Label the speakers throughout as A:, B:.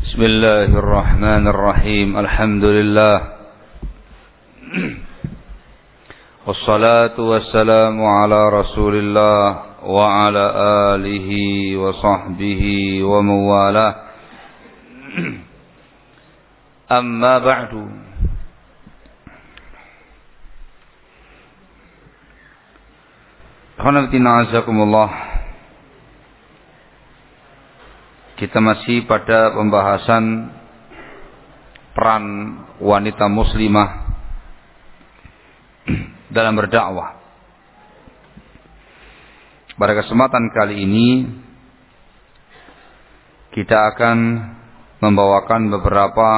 A: Bismillahirrahmanirrahim. Alhamdulillah. Wassalatu wassalamu ala Rasulillah wa ala alihi wa sahbihi wa mawalah. Amma ba'du. Khanatina azakumullah. Kita masih pada pembahasan peran wanita muslimah dalam berdakwah. Pada kesempatan kali ini kita akan membawakan beberapa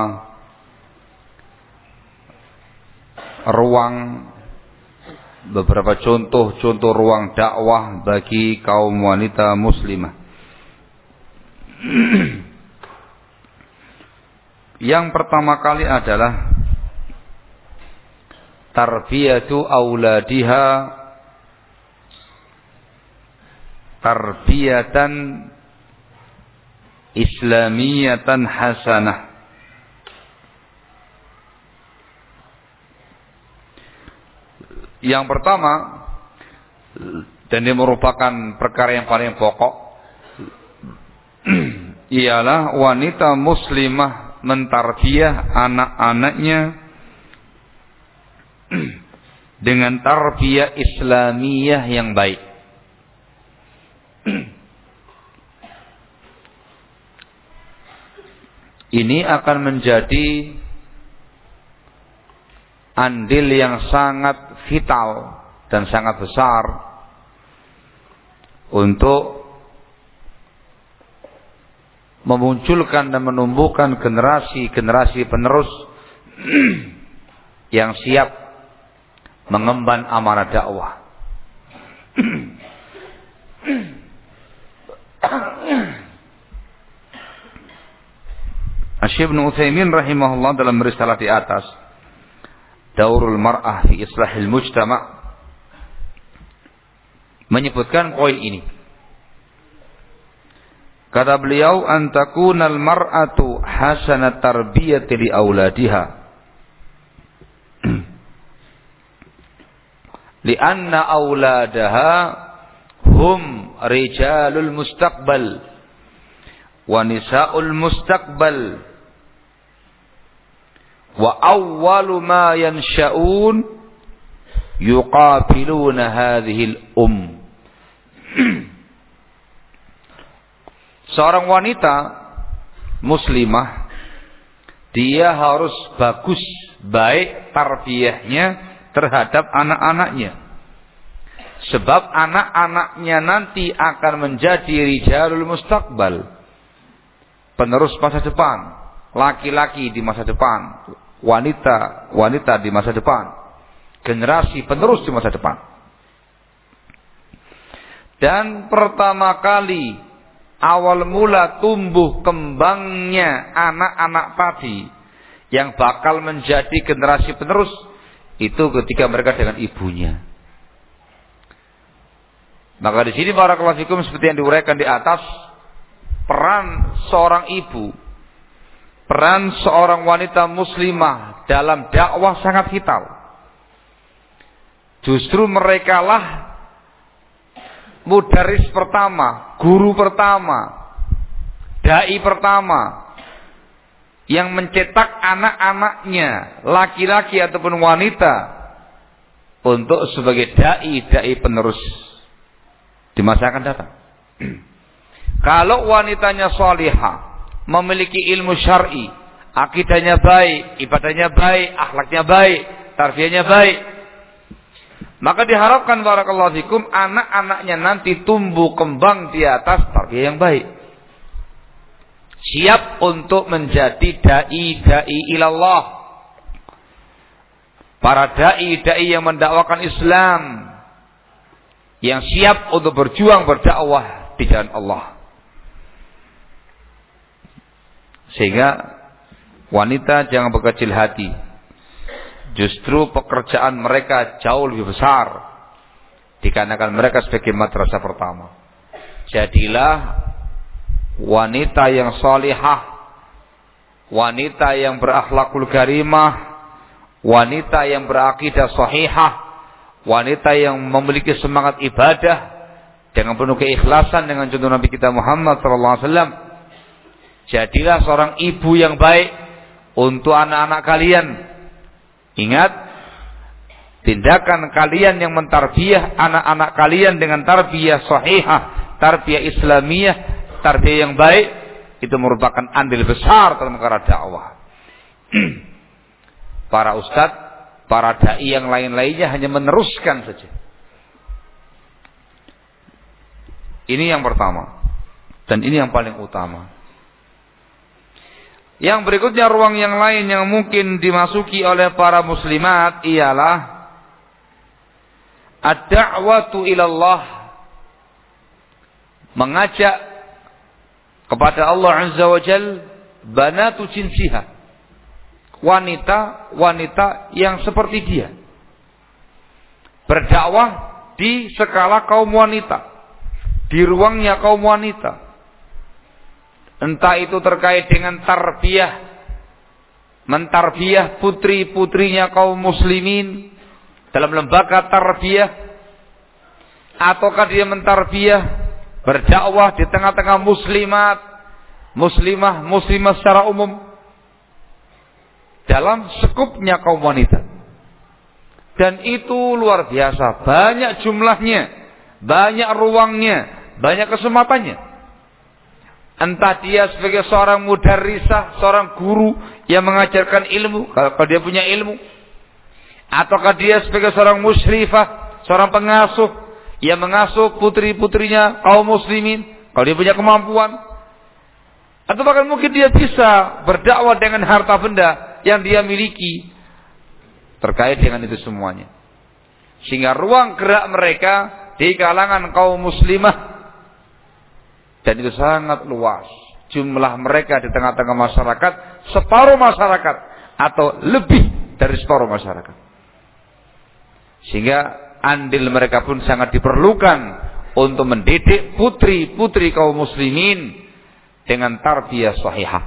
A: contoh ruang dakwah bagi kaum wanita muslimah. Yang pertama kali adalah tarbiyatu auladiha tarbiyatan islamiyatan hasanah. Yang pertama, dan ini merupakan perkara yang paling pokok, ialah wanita muslimah mentarbiyah anak-anaknya dengan tarbiyah islamiyah yang baik. Ini akan menjadi andil yang sangat vital dan sangat besar untuk memunculkan dan menumbuhkan generasi-generasi penerus yang siap mengemban amanah dakwah. Syekh Ibnu Utsaimin rahimahullah dalam risalah di atas, Daurul Mar'ah fi Islahil Mujtama', menyebutkan poin ini. Kata beliau, antakunal mar'atu hasanat tarbiyati li auladiha. Lianna auladaha hum rijalul mustaqbal wa nisa'ul mustaqbal wa awwalu ma yansha'un yuqabiluna hadhil Seorang wanita muslimah, dia harus baik tarbiyahnya terhadap anak-anaknya. Sebab anak-anaknya nanti akan menjadi rijalul mustaqbal, penerus masa depan, laki-laki di masa depan, wanita di masa depan, generasi penerus di masa depan. Dan pertama kali awal mula tumbuh kembangnya anak-anak tadi yang bakal menjadi generasi penerus itu ketika mereka dengan ibunya. Maka di sini barakallahu fikum, seperti yang diuraikan di atas, peran seorang ibu, peran seorang wanita muslimah dalam dakwah sangat vital. Justru merekalah mudaris pertama, guru pertama, dai pertama yang mencetak anak-anaknya, laki-laki ataupun wanita, untuk sebagai dai penerus di masa akan datang. Kalau wanitanya salihah, memiliki ilmu syar'i, akidahnya baik, ibadahnya baik, akhlaknya baik, tarbiyahnya baik, maka diharapkan barakallahu fikum anak-anaknya nanti tumbuh kembang di atas tarbiyah yang baik. Siap untuk menjadi dai ilallah. Para dai yang mendakwakan Islam, yang siap untuk berjuang berdakwah di jalan Allah. Sehingga wanita jangan berkecil hati. Justru pekerjaan mereka jauh lebih besar dikarenakan mereka sebagai madrasah pertama. Jadilah wanita yang salihah, wanita yang berakhlakul karimah, wanita yang berakidah sahihah, wanita yang memiliki semangat ibadah dengan penuh keikhlasan dengan contoh Nabi kita Muhammad SAW. Jadilah seorang ibu yang baik untuk anak-anak kalian. Ingat, tindakan kalian yang mentarbiyah anak-anak kalian dengan tarbiyah sahihah, tarbiyah islamiyah, tarbiyah yang baik, itu merupakan andil besar dalam perkara dakwah. Para ustadz, para dai yang lain-lainnya hanya meneruskan saja. Ini yang pertama, dan ini yang paling utama. Yang berikutnya, ruang yang lain yang mungkin dimasuki oleh para muslimat ialah ad-da'watu ilallah, mengajak kepada Allah Azza wa Jal banatu jinsiha, wanita-wanita yang seperti dia, berdakwah di skala kaum wanita, di ruangnya kaum wanita. Entah itu terkait dengan tarbiyah, mentarbiyah putri-putrinya kaum muslimin dalam lembaga tarbiyah, ataukah dia mentarbiyah berdakwah di tengah-tengah muslimah secara umum dalam sekupnya kaum wanita. Dan itu luar biasa, banyak jumlahnya, banyak ruangnya, banyak kesempatannya. Entah dia sebagai seorang mudarrisah, seorang guru yang mengajarkan ilmu, kalau dia punya ilmu, ataukah dia sebagai seorang musyrifah, seorang pengasuh yang mengasuh putri-putrinya kaum muslimin, kalau dia punya kemampuan, atau bahkan mungkin dia bisa berdakwah dengan harta benda yang dia miliki terkait dengan itu semuanya. Sehingga ruang gerak mereka di kalangan kaum muslimah, dan itu sangat luas. Jumlah mereka di tengah-tengah masyarakat, separuh masyarakat atau lebih dari separuh masyarakat. Sehingga andil mereka pun sangat diperlukan untuk mendidik putri-putri kaum muslimin dengan tarbiyah sahihah.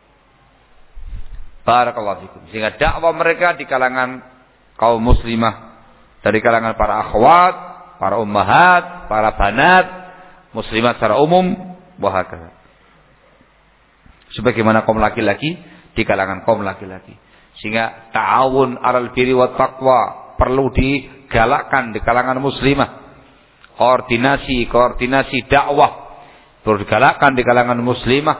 A: Barakallahu fikum. Sehingga dakwah mereka di kalangan kaum muslimah, dari kalangan para akhwat, para ummahat, para banat, muslimat secara umum, wahakala. Sebagaimana kaum laki-laki di kalangan kaum laki-laki. Sehingga ta'awun 'alal birri wat taqwa perlu digalakkan di kalangan muslimah. Koordinasi dakwah perlu digalakkan di kalangan muslimah.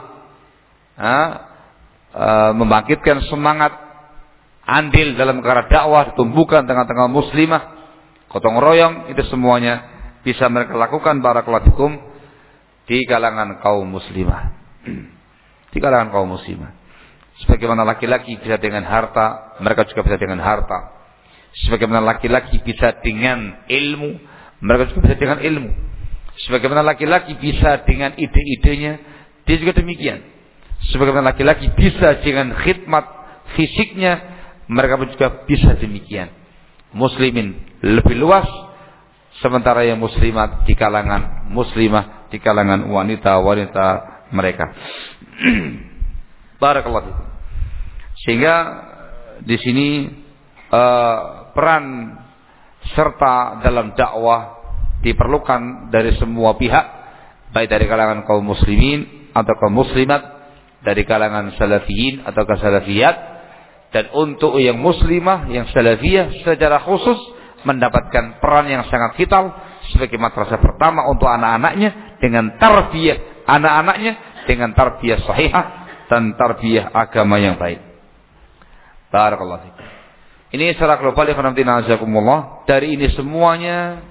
A: Membangkitkan semangat andil dalam perkara dakwah ditumbuhkan tengah-tengah muslimah. Gotong royong itu semuanya bisa mereka lakukan barakallahu fikum di kalangan kaum muslimah. Di kalangan kaum muslimah. Sebagaimana laki-laki bisa dengan harta, mereka juga bisa dengan harta. Sebagaimana laki-laki bisa dengan ilmu, mereka juga bisa dengan ilmu. Sebagaimana laki-laki bisa dengan ide-idenya, dia juga demikian. Sebagaimana laki-laki bisa dengan khidmat fisiknya, mereka pun juga bisa demikian. Muslimin lebih luas, sementara yang muslimat di kalangan muslimah, di kalangan wanita-wanita mereka. Barakallahu fikum. Sehingga di sini peran serta dalam dakwah diperlukan dari semua pihak, baik dari kalangan kaum muslimin atau kaum muslimat, dari kalangan salafiyin atau salafiyat, dan untuk yang muslimah, yang salafiyah secara khusus mendapatkan peran yang sangat vital sebagai madrasah pertama untuk anak-anaknya dengan tarbiyah anak-anaknya dengan tarbiyah sahihah dan tarbiyah agama yang baik. Barakallahu fikum. Ini secara global ya khonamtina. Dari ini semuanya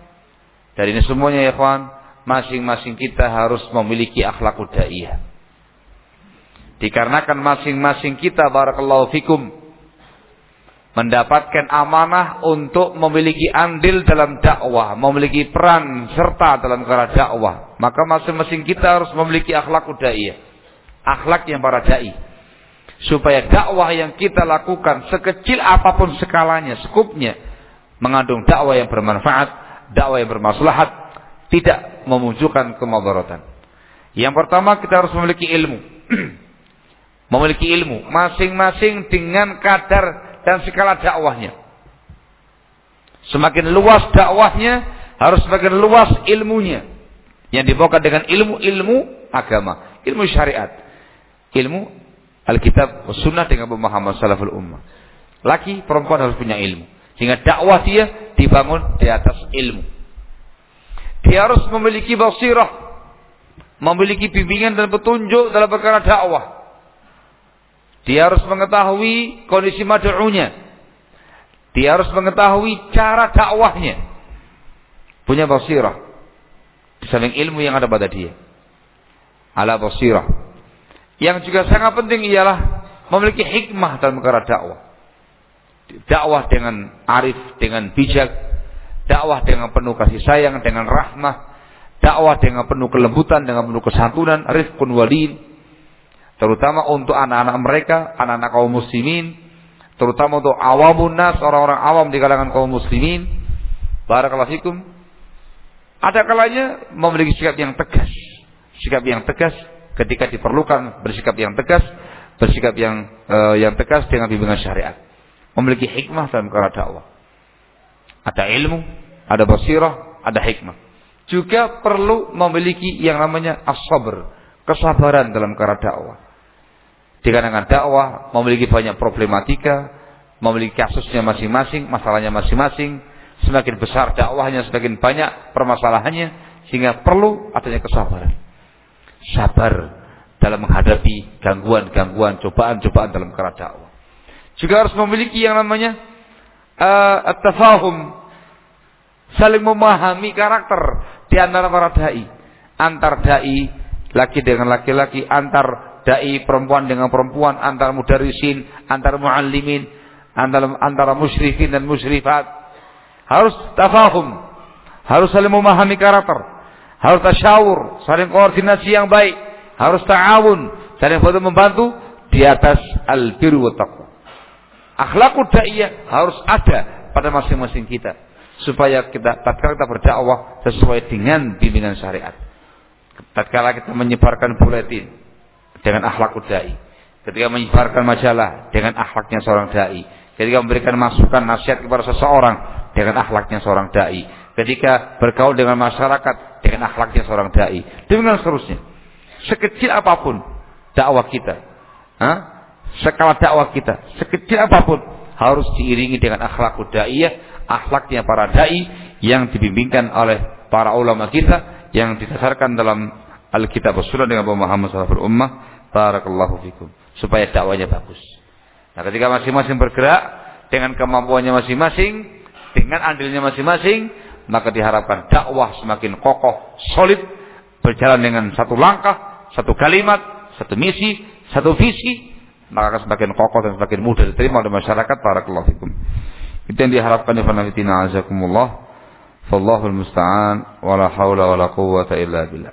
A: ya ikhwan, masing-masing kita harus memiliki akhlakul daiyah. Dikarenakan masing-masing kita barakallahu fikum mendapatkan amanah untuk memiliki andil dalam dakwah, memiliki peran serta dalam perkara dakwah, maka masing-masing kita harus memiliki akhlakul daiyah, akhlak yang para dai, supaya dakwah yang kita lakukan sekecil apapun skalanya, skupnya, mengandung dakwah yang bermanfaat, dakwah yang bermaslahat, tidak memunculkan kemudaratan. Yang pertama, kita harus memiliki ilmu. memiliki ilmu, masing-masing dengan kadar dan skala dakwahnya. Semakin luas dakwahnya, harus semakin luas ilmunya. Yang dibawakan dengan ilmu agama, ilmu syariat, ilmu Alkitab, Sunnah dengan pemahaman salaful ummah. Laki, perempuan harus punya ilmu. Sehingga dakwah dia dibangun di atas ilmu. Dia harus memiliki basirah, memiliki bimbingan dan petunjuk dalam perkara dakwah. Dia harus mengetahui kondisi mad'unya. Dia harus mengetahui cara dakwahnya. Punya basirah. Di samping ilmu yang ada pada dia. Ala basirah. Yang juga sangat penting ialah memiliki hikmah dalam perkara dakwah. Dakwah dengan arif, dengan bijak, dakwah dengan penuh kasih sayang, dengan rahmah, dakwah dengan penuh kelembutan, dengan penuh kesantunan, rifqun walin, terutama untuk anak-anak mereka, anak-anak kaum muslimin, terutama untuk awamun nas, orang-orang awam di kalangan kaum muslimin. Barakallahu fikum. Ada kalanya memiliki sikap yang tegas, sikap yang tegas ketika diperlukan, bersikap yang tegas, bersikap yang tegas dengan bimbingan syariat. Memiliki hikmah dalam perkara dakwah. Ada ilmu, ada basirah, ada hikmah. Juga perlu memiliki yang namanya as-sabr, kesabaran dalam perkara dakwah. Dikarenakan dakwah memiliki banyak problematika, memiliki kasusnya masing-masing, masalahnya masing-masing. Semakin besar dakwahnya, semakin banyak permasalahannya, sehingga perlu adanya kesabaran. Sabar dalam menghadapi gangguan-gangguan, cobaan-cobaan dalam perkara dakwah. Juga harus memiliki yang namanya at-tafahum, saling memahami karakter di antara para dai, antar dai laki dengan laki-laki, antar dai perempuan dengan perempuan, antar mudarrisin, antar muallimin, antara musyrikin dan musyrifat. Harus tafahum, harus saling memahami karakter, harus tasyawur, saling koordinasi yang baik, harus ta'awun, saling bantu membantu di atas al-birru wa taqwa. Akhlakul da'iyah harus ada pada masing-masing kita, supaya kita tatkala kita berdakwah sesuai dengan bimbingan syariat. Tatkala kita menyebarkan buletin dengan akhlakul da'i, ketika menyebarkan majalah dengan akhlaknya seorang dai, ketika memberikan masukan nasihat kepada seseorang dengan akhlaknya seorang dai, ketika bergaul dengan masyarakat dengan akhlaknya seorang dai, dengan seterusnya. Sekecil apapun dakwah kita, skala dakwah kita, sekecil apapun harus diiringi dengan akhlakul daiyah, akhlaknya para dai yang dibimbingkan oleh para ulama kita, yang didasarkan dalam Alkitab Sunnah dengan pemahaman salaful ummah. Barakallahu fikum, supaya dakwanya bagus. Nah, ketika masing-masing bergerak dengan kemampuannya masing-masing, dengan andilnya masing-masing, maka diharapkan dakwah semakin kokoh, solid, berjalan dengan satu langkah, satu kalimat, satu misi, satu visi, maka akan semakin kokoh dan semakin mudah diterima oleh masyarakat. Barakallahu fikum. Itu yang diharapkan oleh Nabi azakumullah. Wallahul musta'an, wala haula wala quwwata illa billah.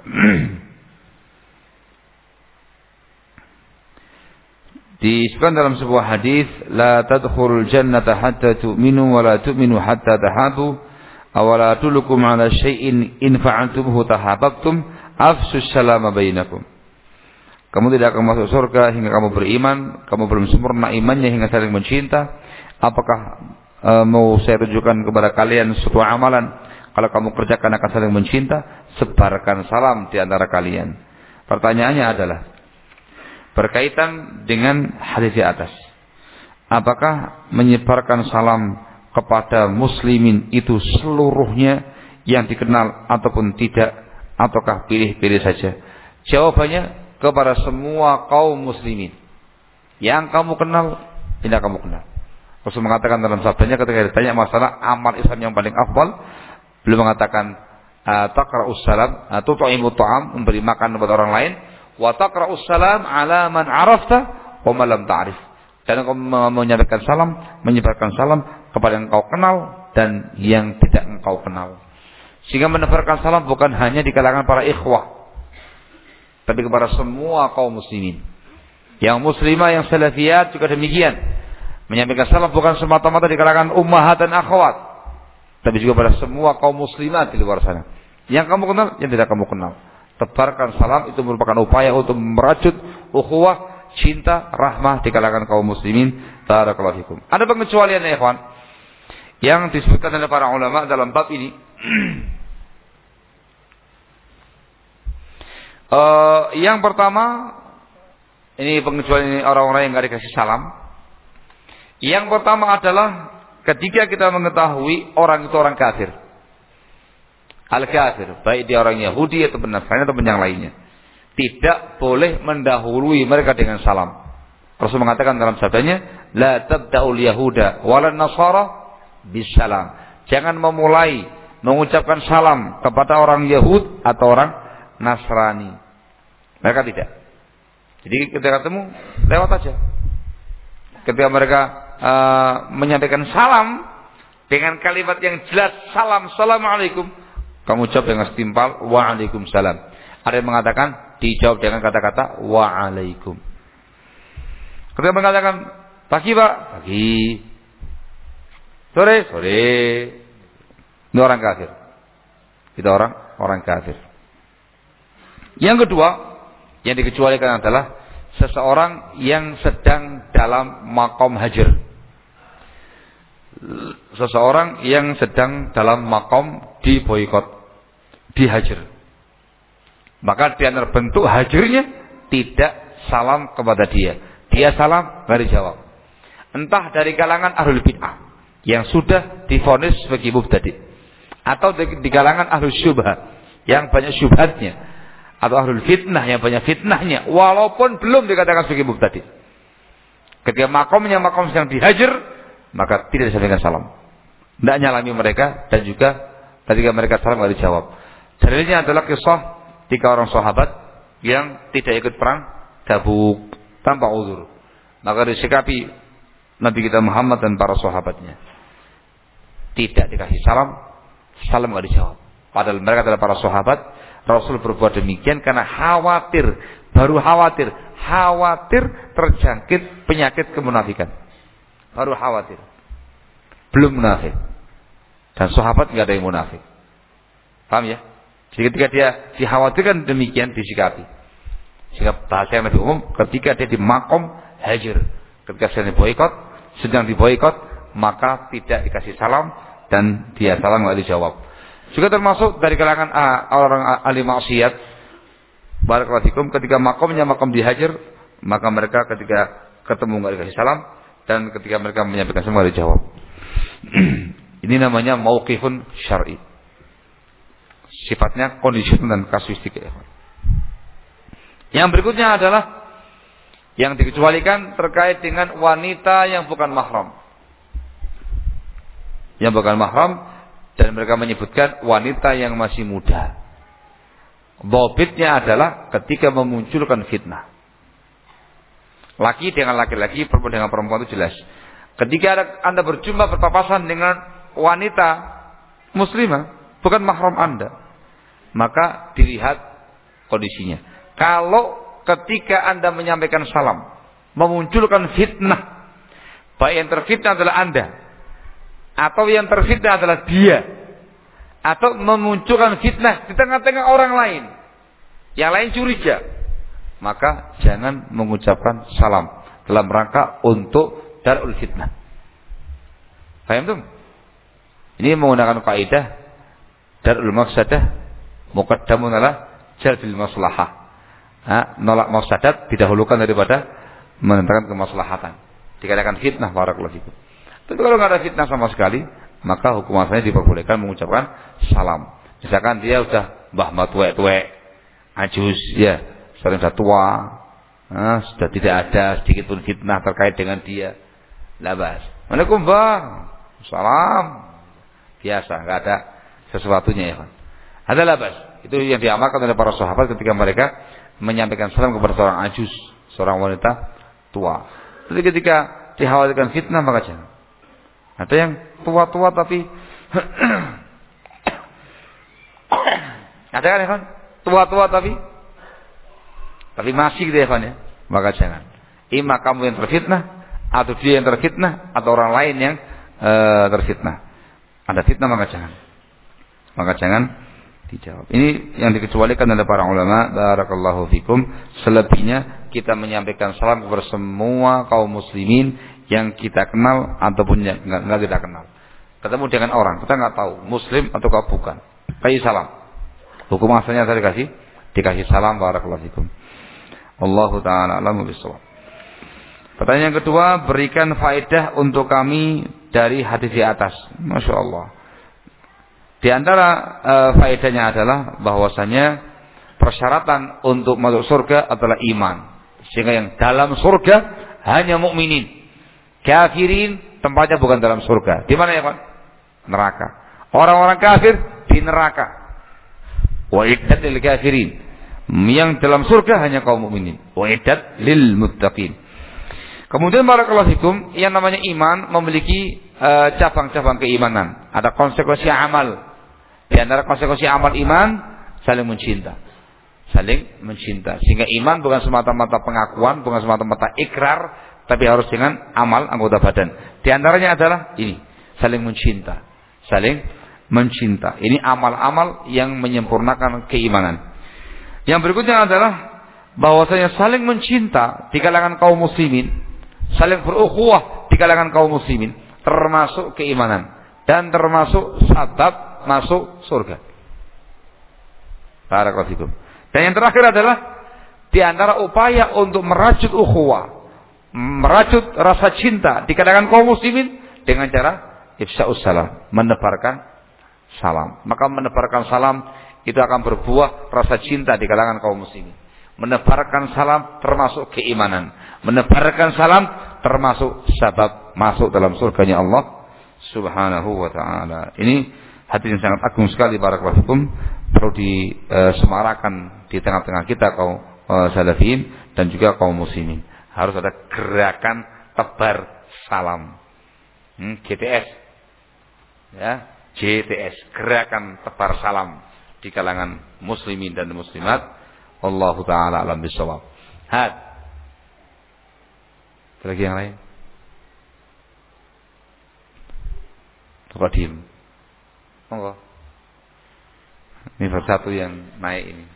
A: Disebutkan dalam sebuah hadis, la tadkhulul jannata hatta tu'minu wa la tu'minu hatta tahabu, aw la adullukum ala syai'in in fa'altumuhu tahabbtum, afsus salama bainakum. Kamu tidak akan masuk surga hingga kamu beriman, kamu belum sempurna imannya hingga saling mencinta. Apakah mau saya tunjukkan kepada kalian suatu amalan, kalau kamu kerjakan akan saling mencinta, sebarkan salam di antara kalian. Pertanyaannya adalah berkaitan dengan hadis di atas. Apakah menyebarkan salam kepada muslimin itu seluruhnya yang dikenal ataupun tidak, ataukah pilih-pilih saja? Jawabannya, kepada semua kaum muslimin. Yang kamu kenal, tidak kamu kenal. Rasul mengatakan dalam sabdanya ketika ditanya masalah amal Islam yang paling afdal, beliau mengatakan taqra'us salam, tut'imu ta'am, memberi makan kepada orang lain, wa taqra'us salam ala man 'arafta wa man lam ta'rif. Dan engkau menyampaikan salam, menyebarkan salam kepada yang engkau kenal dan yang tidak engkau kenal. Sehingga menebarkan salam bukan hanya di kalangan para ikhwah, tapi kepada semua kaum muslimin. Yang muslimah, yang salafiyat juga demikian. Menyampaikan salam bukan semata-mata di kalangan ummahat dan akhwat, tapi juga pada semua kaum muslimat di luar sana. Yang kamu kenal, yang tidak kamu kenal. Tebarkan salam, itu merupakan upaya untuk merajut ukhuwah cinta, rahmah di kalangan kaum muslimin. Barakallahu fikum. Ada pengecualian ya ikhwan yang disebutkan oleh para ulama dalam bab ini. Yang pertama, ini pengecualian orang-orang yang enggak dikasih salam. Yang pertama adalah ketika kita mengetahui orang itu orang kafir. Al-kafir, baik dia orang Yahudi atau Nasrani atau yang lainnya. Tidak boleh mendahului mereka dengan salam. Rasul mengatakan dalam sabdanya, la tabda'ul yahuda walan nasara bisalam. Jangan memulai mengucapkan salam kepada orang Yahud atau orang Nasrani. Mereka tidak. Jadi ketika ketemu, lewat aja. Ketika mereka menyampaikan salam dengan kalimat yang jelas, salam, assalamualaikum, kamu jawab dengan setimpal, waalaikumsalam. Ada yang mengatakan dijawab dengan kata-kata waalaikum. Ketika mengatakan pagi pak, pagi, sore, sore, ini orang kafir. Kita orang kafir. Yang kedua yang dikecualikan adalah seseorang yang sedang dalam maqam hajar. Seseorang yang sedang dalam maqam diboikot, dihajar. Maka di antara bentuk hajarnya tidak salam kepada dia. Dia salam, nggak dijawab. Entah dari kalangan ahlul bid'ah yang sudah divonis sebagai mubtadi, atau di kalangan ahlul syubhat yang banyak syubhatnya, atau ahlul fitnah yang banyak fitnahnya, walaupun belum dikatakan sebagai mubtadi. Ketika makomnya makom sedang dihajar, maka tidak disampaikan salam. Tidak nyalami mereka, dan juga ketika mereka salam tidak dijawab. Dalilnya adalah kisah 3 orang sahabat yang tidak ikut perang Tabuk tanpa uzur. Maka disikapi Nabi kita Muhammad dan para sahabatnya. Tidak dikasih salam, salam tidak dijawab. Padahal mereka adalah para sahabat. Rasul berbuat demikian karena khawatir, baru khawatir terjangkit penyakit kemunafikan. Baru khawatir. Belum munafik. Dan sahabat enggak ada yang munafik. Paham ya? Jadi ketika dia dikhawatirkan demikian disikapi. Sehingga bahasa yang lebih umum ketika dia di makom hajar, ketika sedang diboikot, maka tidak dikasih salam dan dia salam enggak dijawab. Juga termasuk dari kalangan orang ahli maksiat, barakallahu fikum, ketika makomnya makom dihajar, maka mereka ketika ketemu enggak dikasih salam, dan ketika mereka menyampaikan salam enggak dijawab. Ini namanya mauqifun syar'i. Sifatnya kondisional dan kasuistik. Yang berikutnya adalah yang dikecualikan terkait dengan wanita yang bukan mahram. Yang bukan mahram, dan mereka menyebutkan wanita yang masih muda. Dhabitnya adalah ketika memunculkan fitnah. Laki dengan laki-laki, perempuan dengan perempuan itu jelas. Ketika Anda berjumpa berpapasan dengan wanita muslimah, bukan mahram Anda, maka dilihat kondisinya. Kalau ketika Anda menyampaikan salam, memunculkan fitnah, baik yang terfitnah adalah Anda, atau yang terfitnah adalah dia, atau memunculkan fitnah di tengah-tengah orang lain, yang lain curiga, maka jangan mengucapkan salam dalam rangka untuk darul fitnah. Paham tuh? Ini menggunakan kaidah darul mafsadah muqaddamun ala jalbil maslahah. Nolak mafsadat didahulukan daripada menentukan kemaslahatan. Dikatakan fitnah, barakallahu fikum. Tapi kalau nggak ada fitnah sama sekali, maka hukum asalnya diperbolehkan mengucapkan salam. Misalkan dia udah mbah tuwek-tuwek, ajus, ya, sudah tua, sudah tidak ada sedikit pun fitnah terkait dengan dia. Labas. Waalaikumsalam, Bang. Salam. Biasa, nggak ada sesuatunya ya. Ada labas. Itu yang diamalkan oleh para sahabat ketika mereka menyampaikan salam kepada seorang ajus, seorang wanita tua. Jadi ketika dikhawatirkan fitnah maka jangan. Ada yang tua-tua tapi ada kan ya kan? Tua-tua tapi masih gitu ya kan ya. Maka jangan. Ima kamu yang terfitnah, atau dia yang terfitnah, atau orang lain yang terfitnah. Ada fitnah maka jangan. Maka jangan dijawab. Ini yang dikecualikan oleh para ulama, barakallahu fikum. Selebihnya kita menyampaikan salam kepada semua kaum muslimin yang kita kenal ataupun yang enggak kita kenal. Ketemu dengan orang, kita enggak tahu muslim atau bukan. Kasih salam. Hukum asalnya tadi dikasih salam. Barakallahu fikum. Allahu taala a'lamu bissawab. Pertanyaan yang kedua, berikan faedah untuk kami dari hadis di atas. Masya Allah. Di antara faedahnya adalah bahwasanya persyaratan untuk masuk surga adalah iman. Sehingga yang dalam surga hanya mukminin. Kafirin tempatnya bukan dalam surga. Di mana ya Pak? Neraka. Orang-orang kafir di neraka. Wa iddat lil kafirin. Yang dalam surga hanya kaum mukminin. Wa iddat lil muttaqin. Kemudian barakallahu fikum, yang namanya iman memiliki cabang-cabang keimanan. Ada konsekuensi amal. Di antara konsekuensi amal iman saling mencinta. Saling mencinta. Sehingga iman bukan semata-mata pengakuan, bukan semata-mata ikrar, tapi harus dengan amal anggota badan. Di antaranya adalah ini, saling mencinta. Saling mencinta. Ini amal-amal yang menyempurnakan keimanan. Yang berikutnya adalah bahwasanya saling mencinta di kalangan kaum muslimin, saling berukhuwah di kalangan kaum muslimin, termasuk keimanan dan termasuk sabab masuk surga. Barakallahu fikum. Dan yang terakhir adalah di antara upaya untuk merajut ukhuwah, merajut rasa cinta di kalangan kaum muslimin dengan cara ifsya'us salam, menebarkan salam. Maka menebarkan salam itu akan berbuah rasa cinta di kalangan kaum muslimin. Menebarkan salam termasuk keimanan. Menebarkan salam termasuk sebab masuk dalam surganya Allah Subhanahu wa taala. Ini hadis yang sangat agung sekali barakallahu fikum, perlu disemarakan di tengah-tengah kita kaum salafin dan juga kaum muslimin. Harus ada gerakan tebar salam. GTS. Ya, GTS, gerakan tebar salam di kalangan muslimin dan muslimat. Wallahu taala alam bisawab. Had. Ada lagi yang lain? Coba diem. Monggo. Ini baru satu yang naik ini.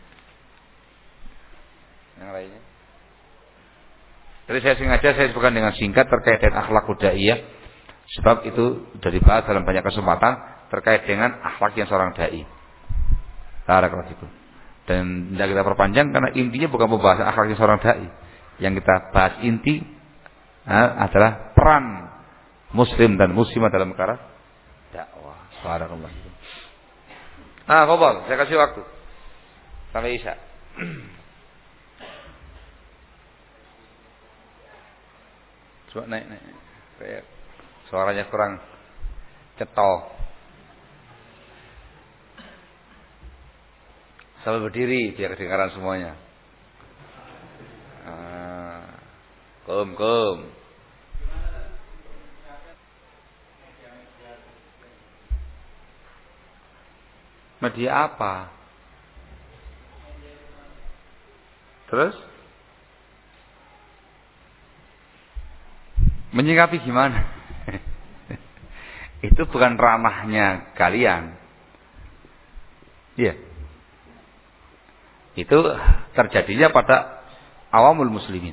A: Yang lainnya? Jadi saya sengaja saya sebutkan dengan singkat terkait dengan akhlak daiyah, sebab itu sudah dibahas dalam banyak kesempatan terkait dengan akhlak yang seorang dai. Barakallahu fikum. Dan tidak kita perpanjang karena intinya bukan pembahasan akhlaknya seorang dai. Yang kita bahas inti adalah peran muslim dan muslimah dalam perkara dakwah. Barakallahu fikum. Fadhal, saya kasih waktu sampai Isya. Coba naik. Kayak suaranya kurang cetol. Sambil berdiri biar kedengaran semuanya. Kum. Media apa? Terus? Menyikapi gimana? Itu bukan ranahnya kalian. Iya. Itu terjadinya pada awamul muslimin.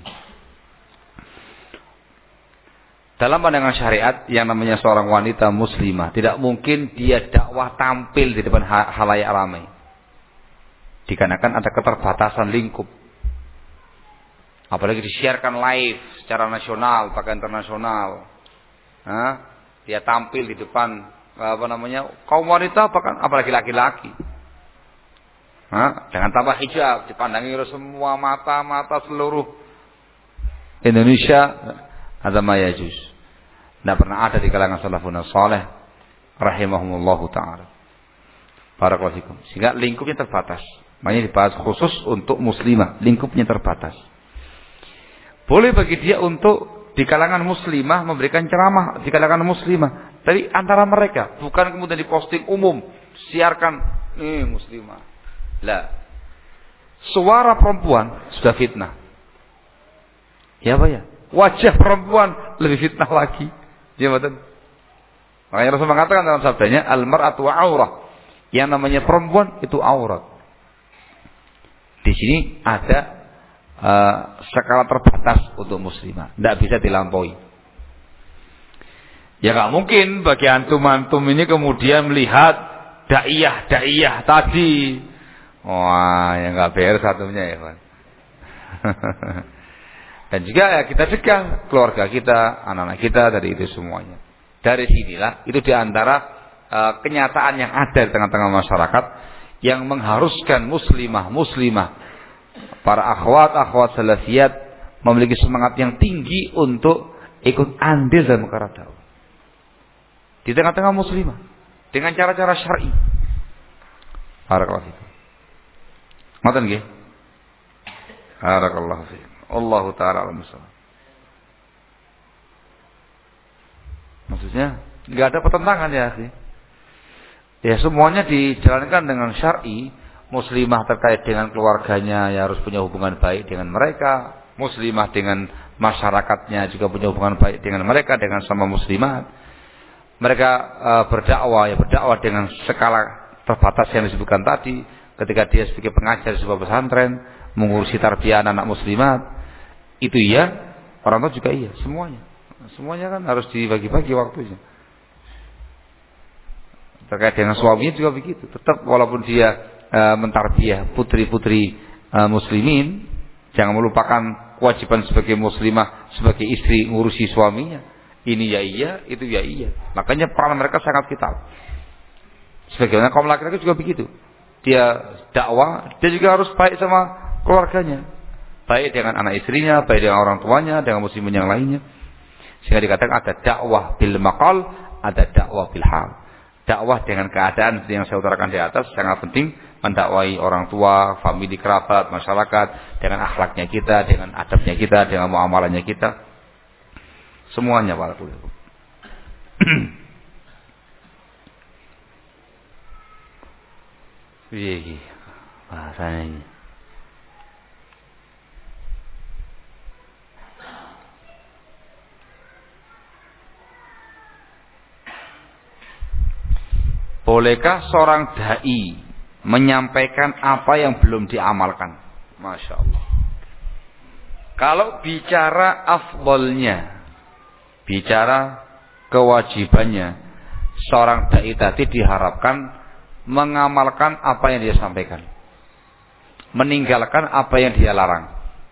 A: Dalam pandangan syariat yang namanya seorang wanita muslimah tidak mungkin dia dakwah tampil di depan halayak ramai. Dikarenakan ada keterbatasan lingkup. Apalagi disiarkan live secara nasional, bahkan internasional. Dia tampil di depan kaum wanita bahkan apalagi laki-laki. Dengan tanpa hijab dipandangi oleh semua mata seluruh Indonesia. Ada mayajus. Tidak pernah ada di kalangan salafun saleh rahimahumullahu ta'ala. Barakallahu fikum. Sehingga lingkupnya terbatas. Makanya dibahas khusus untuk muslimah. Lingkupnya terbatas. Boleh bagi dia untuk di kalangan muslimah memberikan ceramah di kalangan muslimah. Tapi antara mereka. Bukan kemudian diposting umum. Siarkan. Muslimah. Lah. Suara perempuan sudah fitnah. Ya Pak ya. Wajah perempuan lebih fitnah lagi. Ya betul. Makanya Rasul mengatakan dalam sabdanya, al-mar'atu aurah. Yang namanya perempuan itu aurat. Di sini ada skala terbatas untuk muslimah, tidak bisa dilampaui. Ya nggak mungkin bagi antum-antum ini kemudian melihat daiyah tadi, wah ya nggak beres satunya ya Pak. Dan juga ya kita cegah keluarga kita, anak-anak kita dari itu semuanya. Dari sinilah itu diantara kenyataan yang ada di tengah-tengah masyarakat yang mengharuskan muslimah, para akhwat salafiyat memiliki semangat yang tinggi untuk ikut andil dalam perkara dakwah di tengah-tengah muslimah dengan cara-cara syar'i. Barakallahu fikum. Ngoten nggih? Barakallahu fikum. Allahu taala alam. Maksudnya enggak ada pertentangan ya, akhi. Ya semuanya dijalankan dengan syar'i. Muslimah terkait dengan keluarganya ya harus punya hubungan baik dengan mereka. Muslimah dengan masyarakatnya juga punya hubungan baik dengan mereka, dengan sama muslimat. Mereka berdakwah dengan skala terbatas yang disebutkan tadi. Ketika dia sebagai pengajar di sebuah pesantren, mengurusi tarbiyah anak muslimat, itu iya, orang tua juga iya, semuanya kan harus dibagi-bagi waktunya. Terkait dengan suaminya juga begitu. Tetap walaupun dia mentarbiyah putri-putri muslimin, jangan melupakan kewajiban sebagai muslimah, sebagai istri ngurusi suaminya. Ini ya iya, itu ya iya. Makanya peran mereka sangat vital. Sebagaimana kaum laki-laki juga begitu. Dia dakwah, dia juga harus baik sama keluarganya. Baik dengan anak istrinya, baik dengan orang tuanya, dengan muslimin yang lainnya. Sehingga dikatakan ada dakwah bil maqal, ada dakwah bil hal. Dakwah dengan keadaan yang saya utarakan di atas sangat penting, mendakwai orang tua, famili, kerabat, masyarakat, dengan akhlaknya kita, dengan adabnya kita, dengan muamalahnya kita. Semuanya Pak. Iya, bahasanya ini. Bolehkah seorang dai menyampaikan apa yang belum diamalkan? Masya Allah. Kalau bicara afdolnya, bicara kewajibannya, seorang dai tadi diharapkan mengamalkan apa yang dia sampaikan, meninggalkan apa yang dia larang,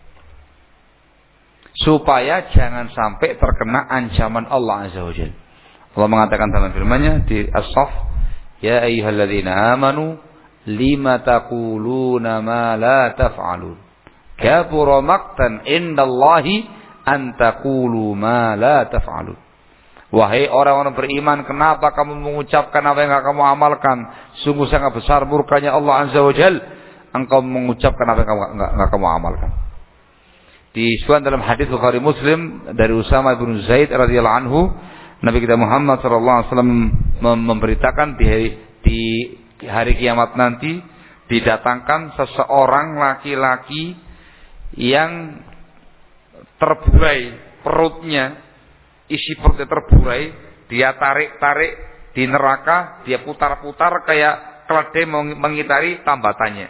A: supaya jangan sampai terkena ancaman Allah Azza wa Jalla. Allah mengatakan dalam firman-Nya di As-Saff, ya ayyuhalladzina amanu lima taquluna ma la taf'alun kabura maqtan indallahi an taqulu ma la taf'alun. Wahai orang-orang beriman, kenapa kamu mengucapkan apa yang enggak kamu amalkan? Sungguh sangat besar murkanya Allah Azza wa Jalla engkau mengucapkan apa yang enggak kamu amalkan. Disebutkan dalam hadis Bukhari Muslim dari Usama bin Zaid radhiyallahu anhu, Nabi kita Muhammad sallallahu alaihi wasallam memberitakan di hari kiamat nanti didatangkan seseorang laki-laki yang terburai perutnya, isi perutnya terburai, dia tarik-tarik di neraka, dia putar-putar kayak keledai mengitari tambatannya.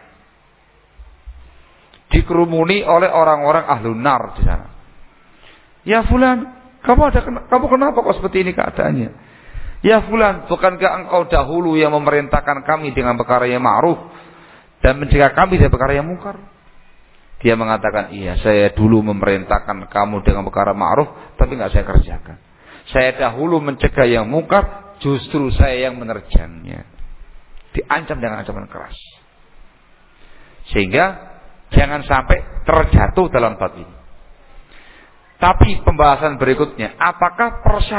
A: Dikerumuni oleh orang-orang ahlun nar di sana. Ya fulan, kamu kenapa kok seperti ini keadaannya? Ya fulan, bukankah engkau dahulu yang memerintahkan kami dengan perkara yang ma'ruf dan mencegah kami dari perkara yang mungkar? Dia mengatakan, iya, saya dulu memerintahkan kamu dengan perkara ma'ruf, tapi enggak saya kerjakan. Saya dahulu mencegah yang mungkar, justru saya yang menerjangnya. Diancam dengan ancaman keras. Sehingga jangan sampai terjatuh dalam bab ini. Tapi pembahasan berikutnya, apakah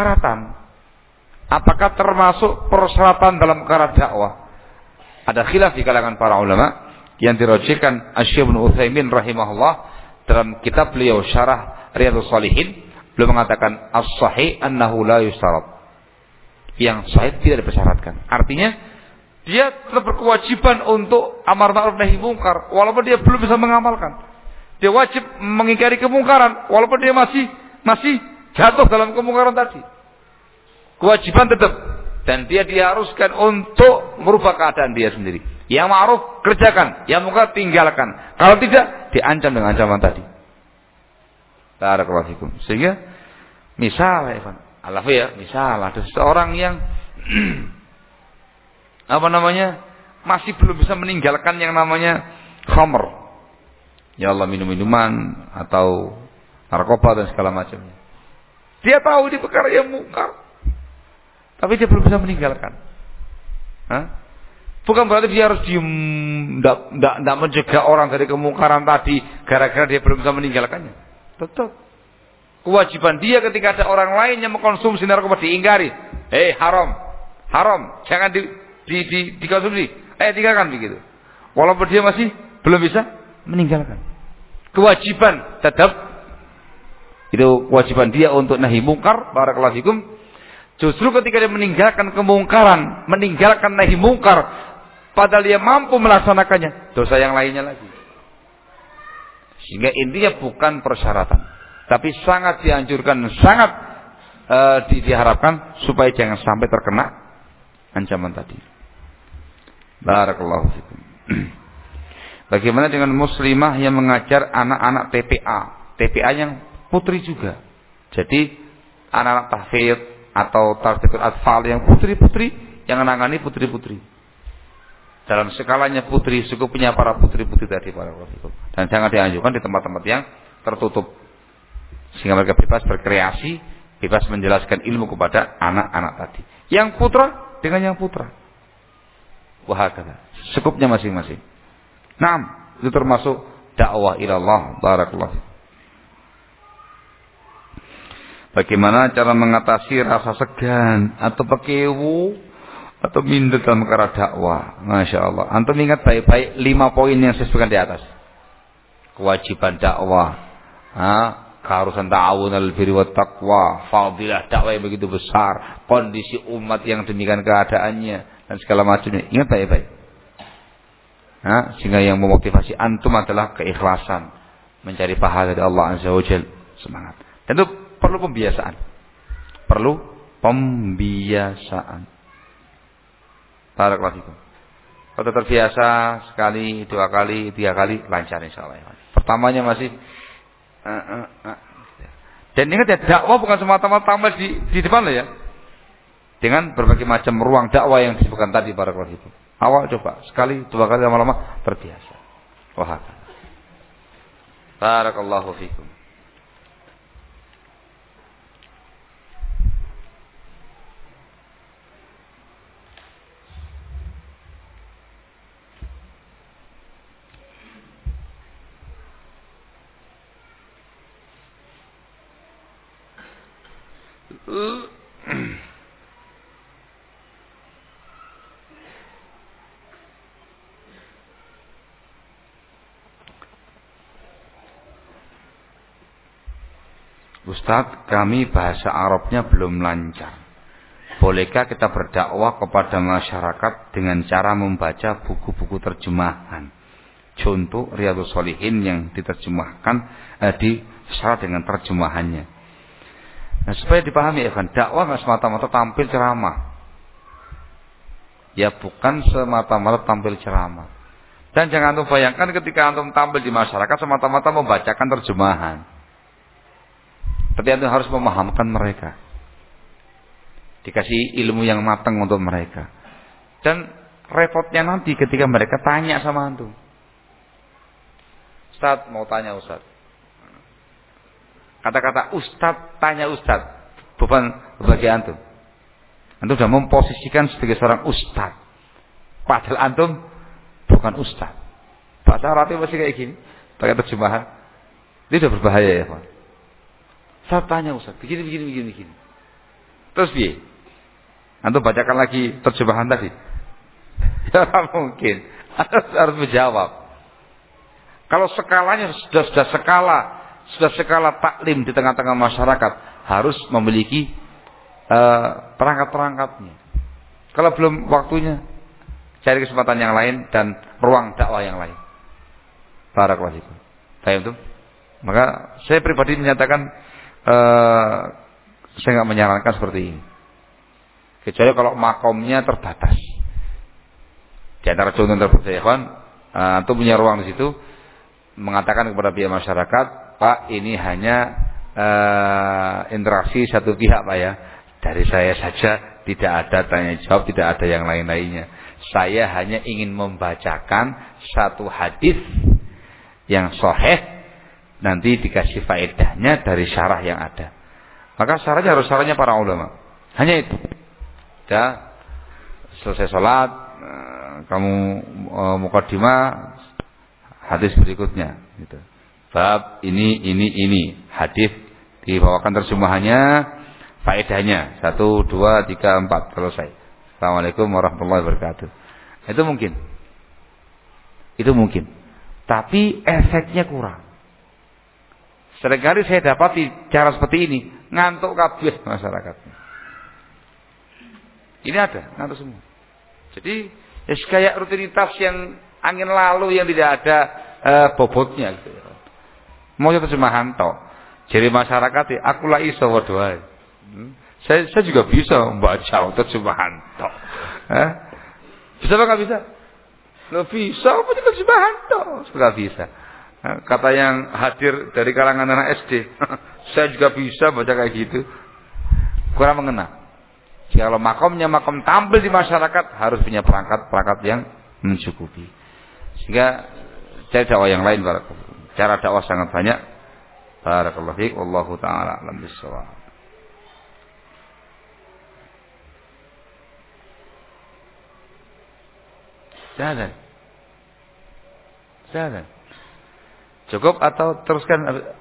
A: termasuk persyaratan dalam perkara dakwah? Ada khilaf di kalangan para ulama yang dirajihkan Asy-Syaikh Ibnu Utsaimin rahimahullah dalam kitab beliau Syarah Riyadhus Shalihin, beliau mengatakan as-sahih annahu la yusyarat. Yang sahih tidak dipersyaratkan. Artinya dia tetap berkewajiban untuk amar ma'ruf nahi mungkar walaupun dia belum bisa mengamalkan. Dia wajib mengingkari kemungkaran walaupun dia masih jatuh dalam kemungkaran tadi. Kewajiban tetap, dan dia diharuskan untuk merubah keadaan dia sendiri. Yang ma'ruf kerjakan, yang mungkar tinggalkan. Kalau tidak, diancam dengan ancaman tadi. Barakallahu fikum. Sehingga misal misal ada seseorang yang masih belum bisa meninggalkan yang namanya khamr. Ya Allah, minum-minuman atau narkoba dan segala macamnya. Dia tahu ini perkara yang mungkar, tapi dia belum bisa meninggalkan. Bukan berarti dia harus diem, tidak mencegah orang dari kemungkaran tadi gara-gara dia belum bisa meninggalkannya. Tetap kewajiban dia ketika ada orang lain yang mengkonsumsi narkoba diingkari. Haram, jangan dikonsumsi. Tinggalkan begitu. Walaupun dia masih belum bisa meninggalkan. Kewajiban tetap itu kewajiban dia untuk nahi mungkar. Barakallahu fikum. Justru ketika dia meninggalkan kemungkaran, meninggalkan nahi mungkar, padahal dia mampu melaksanakannya, dosa yang lainnya lagi. Sehingga intinya bukan persyaratan, tapi sangat dianjurkan, sangat diharapkan supaya jangan sampai terkena ancaman tadi. Barakallahu fikum. Bagaimana dengan muslimah yang mengajar anak-anak TPA yang putri juga. Jadi anak-anak tahfidz atau tarbiyah atfal yang putri-putri, yang menangani putri-putri. Dalam skalanya putri, secukupnya para putri-putri tadi, para wafikum. Dan jangan dianjurkan di tempat-tempat yang tertutup, sehingga mereka bebas berkreasi, bebas menjelaskan ilmu kepada anak-anak tadi. Yang putra dengan yang putra, wahakala, secukupnya masing-masing. Naam, itu termasuk dakwah ilallah. Barakallahu. Bagaimana cara mengatasi rasa segan atau pekewu atau minder dalam perkara dakwah? Masya Allah. Antum ingat baik-baik 5 poin yang saya sebutkan di atas. Kewajiban dakwah, keharusan ta'awun al-birri wat taqwa, fadilah dakwah yang begitu besar, kondisi umat yang demikian keadaannya dan segala macamnya. Ingat baik-baik. Sehingga yang memotivasi antum adalah keikhlasan, mencari pahala dari Allah Azza wa Jalla, semangat. Dan itu perlu pembiasaan. Barakallahu fikum. Kalau terbiasa sekali, 2 kali, 3 kali, lancar insyaallah. Pertamanya masih dan ingat ya, dakwah bukan semata-mata tampil di depan lo ya. Dengan berbagai macam ruang dakwah yang disebutkan tadi, barakallahu fikum. Awal coba sekali, 2 kali, lama-lama terbiasa. Wah. Barakallahu fikum. Ustadz, kami bahasa Arabnya belum lancar. Bolehkah kita berdakwah kepada masyarakat dengan cara membaca buku-buku terjemahan? Contoh Riyadhus Shalihin yang diterjemahkan diserah dengan terjemahannya. Nah, supaya dipahami ya kan, dakwah nggak semata-mata tampil ceramah. Ya bukan semata-mata tampil ceramah. Dan jangan antum bayangkan ketika antum tampil di masyarakat semata-mata membacakan terjemahan. Tapi antum harus memahamkan mereka. Dikasih ilmu yang matang untuk mereka. Dan repotnya nanti ketika mereka tanya sama antum. Ustaz, mau tanya Ustaz. Kata-kata Ustaz, tanya Ustaz. Bukan bagi antum. Antum sudah memposisikan sebagai seorang Ustaz. Padahal antum bukan Ustaz. Bahasa Arabnya masih kayak gini. Pakai terjemahan. Ini sudah berbahaya ya Pak. Saya tanya Ustaz, begini. Terus piye? Antum bacakan lagi terjemahan tadi. Ya mungkin. Harus menjawab. Kalau skalanya sudah skala taklim di tengah-tengah masyarakat, harus memiliki perangkat-perangkatnya. Kalau belum waktunya, cari kesempatan yang lain dan ruang dakwah yang lain. Barakallahu fikum. Paham itu? Maka saya pribadi menyatakan saya nggak menyarankan seperti ini, kecuali kalau makomnya terbatas. Di antara contoh yang terbatas ya kan, antum punya ruang di situ, mengatakan kepada pihak masyarakat, Pak, ini hanya interaksi satu pihak Pak ya. Dari saya saja, tidak ada tanya jawab, tidak ada yang lain-lainnya. Saya hanya ingin membacakan satu hadis yang sahih, nanti dikasih faedahnya dari syarah yang ada. Maka syarahnya harus syarahnya para ulama. Hanya itu. Ya, selesai sholat, kamu muqaddimah hadis berikutnya. Gitu. Bab ini hadis dibawakan terjemahannya, faedahnya 1, 2, 3, 4 selesai. Assalamualaikum warahmatullahi wabarakatuh. Itu mungkin. Tapi efeknya kurang. Seringkali saya dapati cara seperti ini, ngantuk kabeh masyarakatnya. Ini ada, ngantuk semua. Jadi kayak rutinitas yang angin lalu yang tidak ada bobotnya gitu. Mau terjemahan toh. Jadi masyarakat, aku lah iso waduh. Saya juga bisa membaca terjemahan toh. Bisa apa nggak bisa? Lo bisa apa terjemahan toh? Sudah bisa. Kata yang hadir dari kalangan anak SD, saya juga bisa baca kayak gitu. Kurang mengena. Kalau makomnya makom tampil di masyarakat, harus punya perangkat yang mencukupi. Sehingga cari dakwah yang lain, barakallahu. Cara dakwah sangat banyak. Barakallahu fiik, wallahu taala a'lam bissawab. Jangan. Cukup atau teruskan?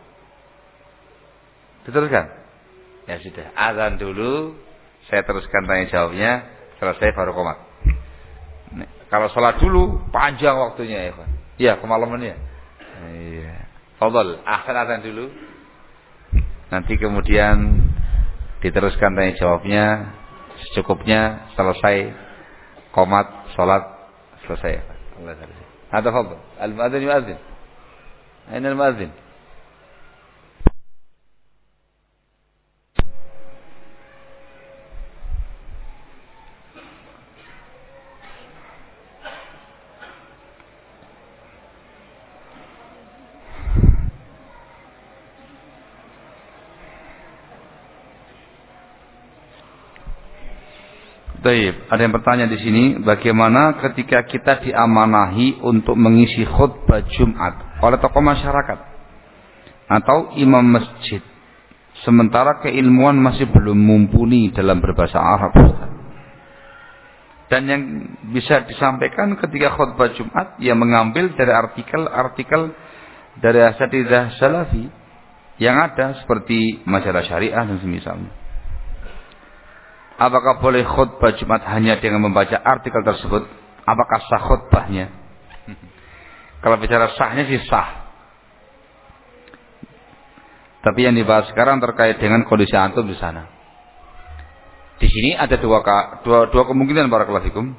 A: Diteruskan? Ya sudah, azan dulu, saya teruskan tanya jawabnya, selesai baru qomat. Kalau sholat dulu panjang waktunya ya, Pak. Iya, kemalamannya. Iya. Fadhal, azan dulu. Nanti kemudian diteruskan tanya jawabnya secukupnya, selesai qomat, sholat selesai. Allah selesai. Ada fadhal. Al-muadzin yu'adzin. Aina al-muadzin? Baik, ada yang bertanya di sini, bagaimana ketika kita diamanahi untuk mengisi khutbah Jumat oleh tokoh masyarakat atau imam masjid, sementara keilmuan masih belum mumpuni dalam berbahasa Arab, Ustaz. Dan yang bisa disampaikan ketika khutbah Jumat yang mengambil dari artikel-artikel dari asatidzah salafi yang ada seperti majalah syariah dan semisalnya. Apakah boleh khutbah Jumat hanya dengan membaca artikel tersebut? Apakah sah khutbahnya? Kalau bicara sahnya sih sah. Tapi yang dibahas sekarang terkait dengan kondisi antum di sana. Di sini ada dua kemungkinan barakallahu fikum.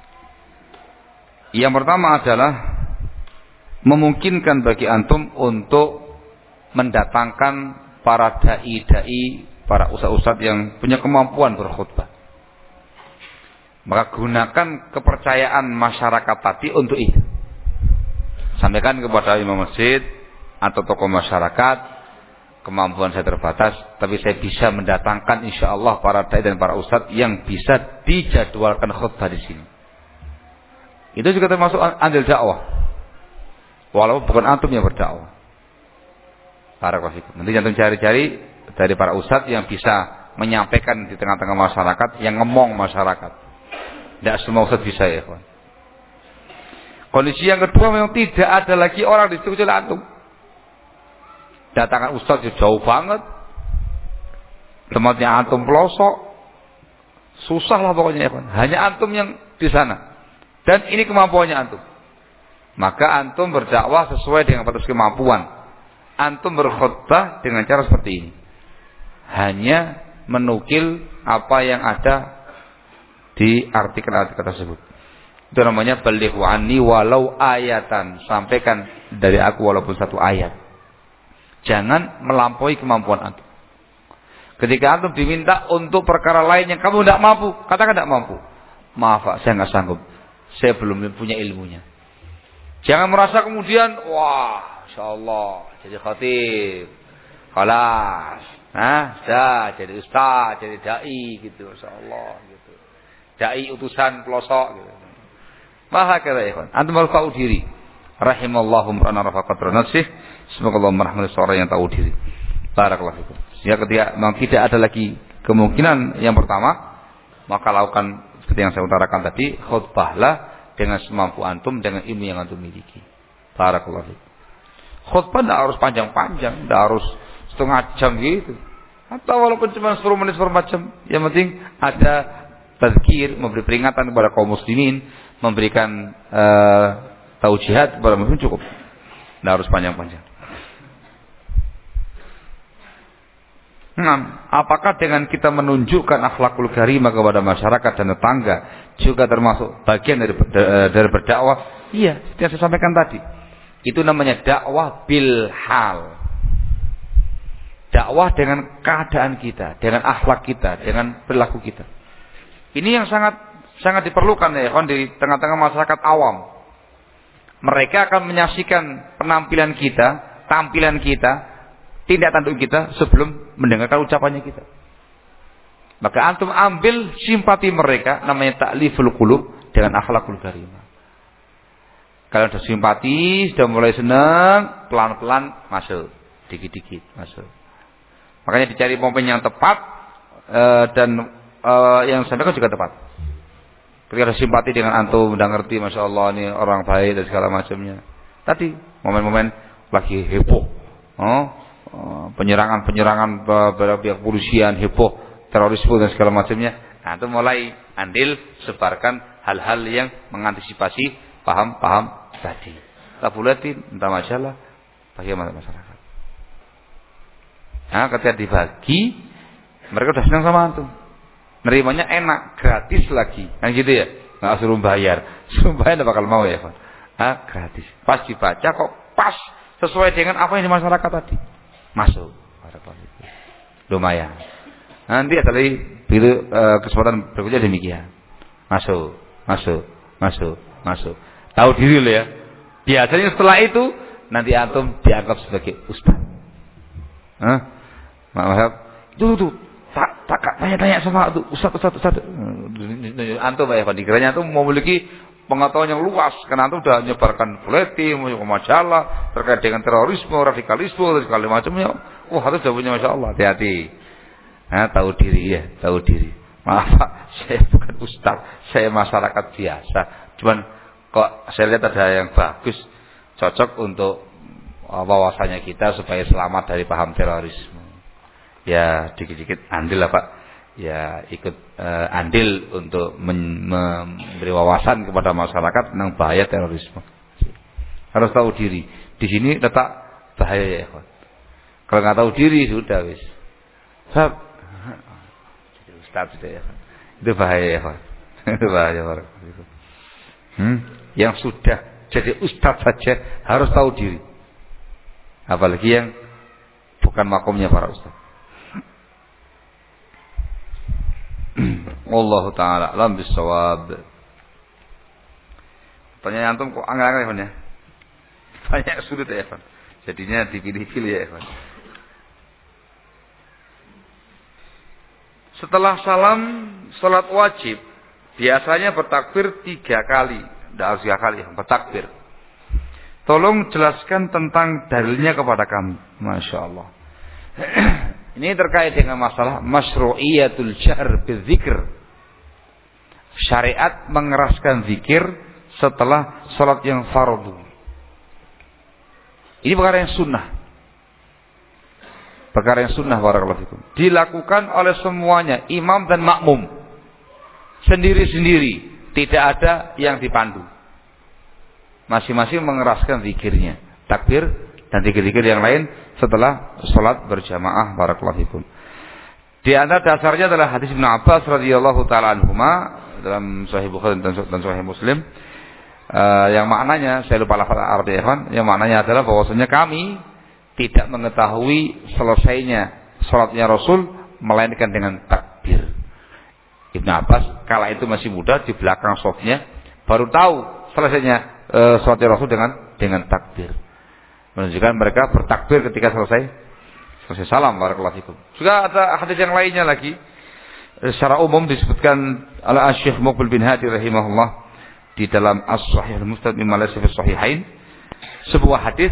A: Yang pertama adalah memungkinkan bagi antum untuk mendatangkan para dai-dai, para ustaz-ustaz yang punya kemampuan berkhutbah. Maka gunakan kepercayaan masyarakat tadi untuk itu. Sampaikan kepada imam masjid atau tokoh masyarakat, kemampuan saya terbatas, tapi saya bisa mendatangkan insyaallah para dai dan para ustaz yang bisa dijadwalkan khutbah di sini. Itu juga termasuk andil dakwah. Walaupun bukan antum yang berdakwah. Barakallahu fikum. Nanti antum cari-cari dari para ustadz yang bisa menyampaikan di tengah-tengah masyarakat, yang ngomong masyarakat. Tidak semua ustadz bisa ya, kawan. Kondisi yang kedua memang tidak ada lagi orang di situ kecuali antum. Datangkan ustadz jauh banget, tempatnya antum pelosok, susah lah pokoknya ya, kawan. Hanya antum yang di sana. Dan ini kemampuannya antum. Maka antum berdakwah sesuai dengan batas kemampuan. Antum berkhutbah dengan cara seperti ini. Hanya menukil apa yang ada di artikel-artikel tersebut. Itu namanya balighu anni walau ayatan. Sampaikan dari aku walaupun satu ayat. Jangan melampaui kemampuan antum. Ketika antum diminta untuk perkara lain yang kamu tidak mampu, katakan tidak mampu. Maaf Pak, saya nggak sanggup. Saya belum punya ilmunya. Jangan merasa kemudian, wah, insyaallah jadi khatib. Kelas. Sudah jadi ustaz, jadi dai gitu, masyaallah gitu. Dai utusan pelosok gitu. Maha kata ikhwan. Antum harus tahu diri. Rahimallahu man arafa qadra nafsih. Semoga Allah merahmati seorang yang tahu diri. Barakallahu fikum. Ya ketika memang tidak ada lagi kemungkinan yang pertama, maka lakukan seperti yang saya utarakan tadi, khutbahlah dengan semampu antum dengan ilmu yang antum miliki. Barakallahu fikum. Khutbah tidak harus panjang-panjang, tidak harus setengah jam gitu. Atau walaupun cuma 10 menit 4 jam, yang penting ada tazkir, memberi peringatan kepada kaum muslimin, memberikan taujihat kepada muslim cukup. Tidak harus panjang-panjang. Apakah dengan kita menunjukkan akhlakul karimah kepada masyarakat dan tetangga juga termasuk bagian dari berdakwah? Iya, seperti yang saya sampaikan tadi. Itu namanya dakwah bil hal. Dakwah dengan keadaan kita, dengan akhlak kita, dengan perilaku kita. Ini yang sangat diperlukan ya, di tengah-tengah masyarakat awam. Mereka akan menyaksikan penampilan kita, tampilan kita, tindak tanduk kita sebelum mendengarkan ucapannya kita. Maka antum ambil simpati mereka, namanya ta'liful qulub dengan akhlakul karimah. Kalau sudah simpati, sudah mulai senang, pelan-pelan masuk, dikit-dikit masuk. Makanya dicari momen yang tepat dan yang sampaikan juga tepat. Ketika ada simpati dengan antum, udah ngerti, masya Allah ini orang baik dan segala macamnya. Tadi momen-momen lagi heboh, penyerangan pihak polisian, heboh, terorisme dan segala macamnya. Nah, itu mulai andil sebarkan hal-hal yang mengantisipasi paham-paham tadi. Tabulatin, entah masalah, bagaimana masyarakat. Nah, ketika dibagi, mereka sudah senang sama antum. Nerimanya enak, gratis lagi. Kan gitu ya? Nggak suruh bayar. Suruh bayar tidak bakal mau ya, Pak. Gratis. Pas dibaca kok pas sesuai dengan apa yang di masyarakat tadi. Masuk. Lumayan. Nanti tadi kesempatan berikutnya demikian. Masuk. Tahu diri loh ya. Biasanya setelah itu nanti antum dianggap sebagai ustaz. Maaf. Itu tanya-tanya sama ustaz. Antum ya Pak, dikiranya antum memiliki pengetahuan yang luas karena antum sudah menyebarkan buletin, majalah terkait dengan terorisme, radikalisme dan segala macamnya. Harus sudah punya masya Allah. Hati-hati. Tahu diri. Maaf Pak, saya bukan ustaz, saya masyarakat biasa. Cuman kok saya lihat ada yang bagus, cocok untuk wawasannya kita supaya selamat dari paham terorisme. Ya dikit-dikit andil lah Pak. Ya ikut andil untuk memberi wawasan kepada masyarakat tentang bahaya terorisme. Harus tahu diri. Di sini letak bahaya ya ikhwan. Kalau nggak tahu diri sudah wis. Jadi ustaz sudah ya. Itu bahaya ya ikhwan. Itu bahaya Pak. Yang sudah jadi ustaz saja harus tahu diri. Apalagi yang bukan makomnya para ustaz. Wallahu ta'ala alam bisawab. Pertanyaan antum kok angel-angel ya? Banyak sulit ya, Pak. Jadinya dipilih-pilih ya, Pak. Setelah salam salat wajib biasanya bertakbir 3 kali. Tidak harus 3 kali, bertakbir. Tolong jelaskan tentang dalilnya kepada kami. Masya Allah. Ini terkait dengan masalah masyru'iyatul jahr bidzikr. Syariat mengeraskan zikir setelah salat yang fardu. Ini perkara yang sunnah. Perkara yang sunnah barakallahu fikum. Dilakukan oleh semuanya, imam dan makmum. Sendiri-sendiri, tidak ada yang dipandu. Masing-masing mengeraskan zikirnya, takbir dan zikir-zikir yang lain setelah salat berjamaah barakallahu fikum. Di antara dasarnya adalah hadis Ibnu Abbas radhiyallahu taala anhuma dalam Sahih Bukhari dan Sahih Muslim, yang maknanya saya lupa lafaz artinya, yang maknanya adalah bahwasanya kami tidak mengetahui selesainya salatnya Rasul melainkan dengan takbir. Ibnu Abbas kala itu masih muda di belakang shafnya baru tahu selesainya salatnya Rasul dengan takbir. Menunjukkan mereka bertakbir ketika selesai salam. Barakallahu fikum. Juga ada hadis yang lainnya lagi. Secara umum disebutkan oleh Syekh Muqbil bin Hadi rahimahullah di dalam As-Sahih Al-Musnad mimma laysa fi Sahihain. Sebuah hadis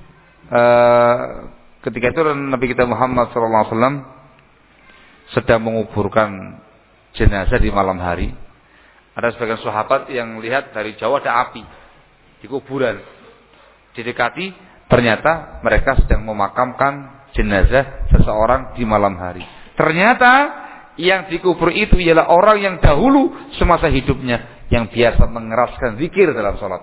A: ketika itu Nabi kita Muhammad sallallahu alaihi wasallam sedang menguburkan jenazah di malam hari. Ada sebagian sahabat yang lihat dari jauh ada api di kuburan. Didekati, ternyata mereka sedang memakamkan jenazah seseorang di malam hari. Ternyata yang dikubur itu ialah orang yang dahulu semasa hidupnya yang biasa mengeraskan zikir dalam salat.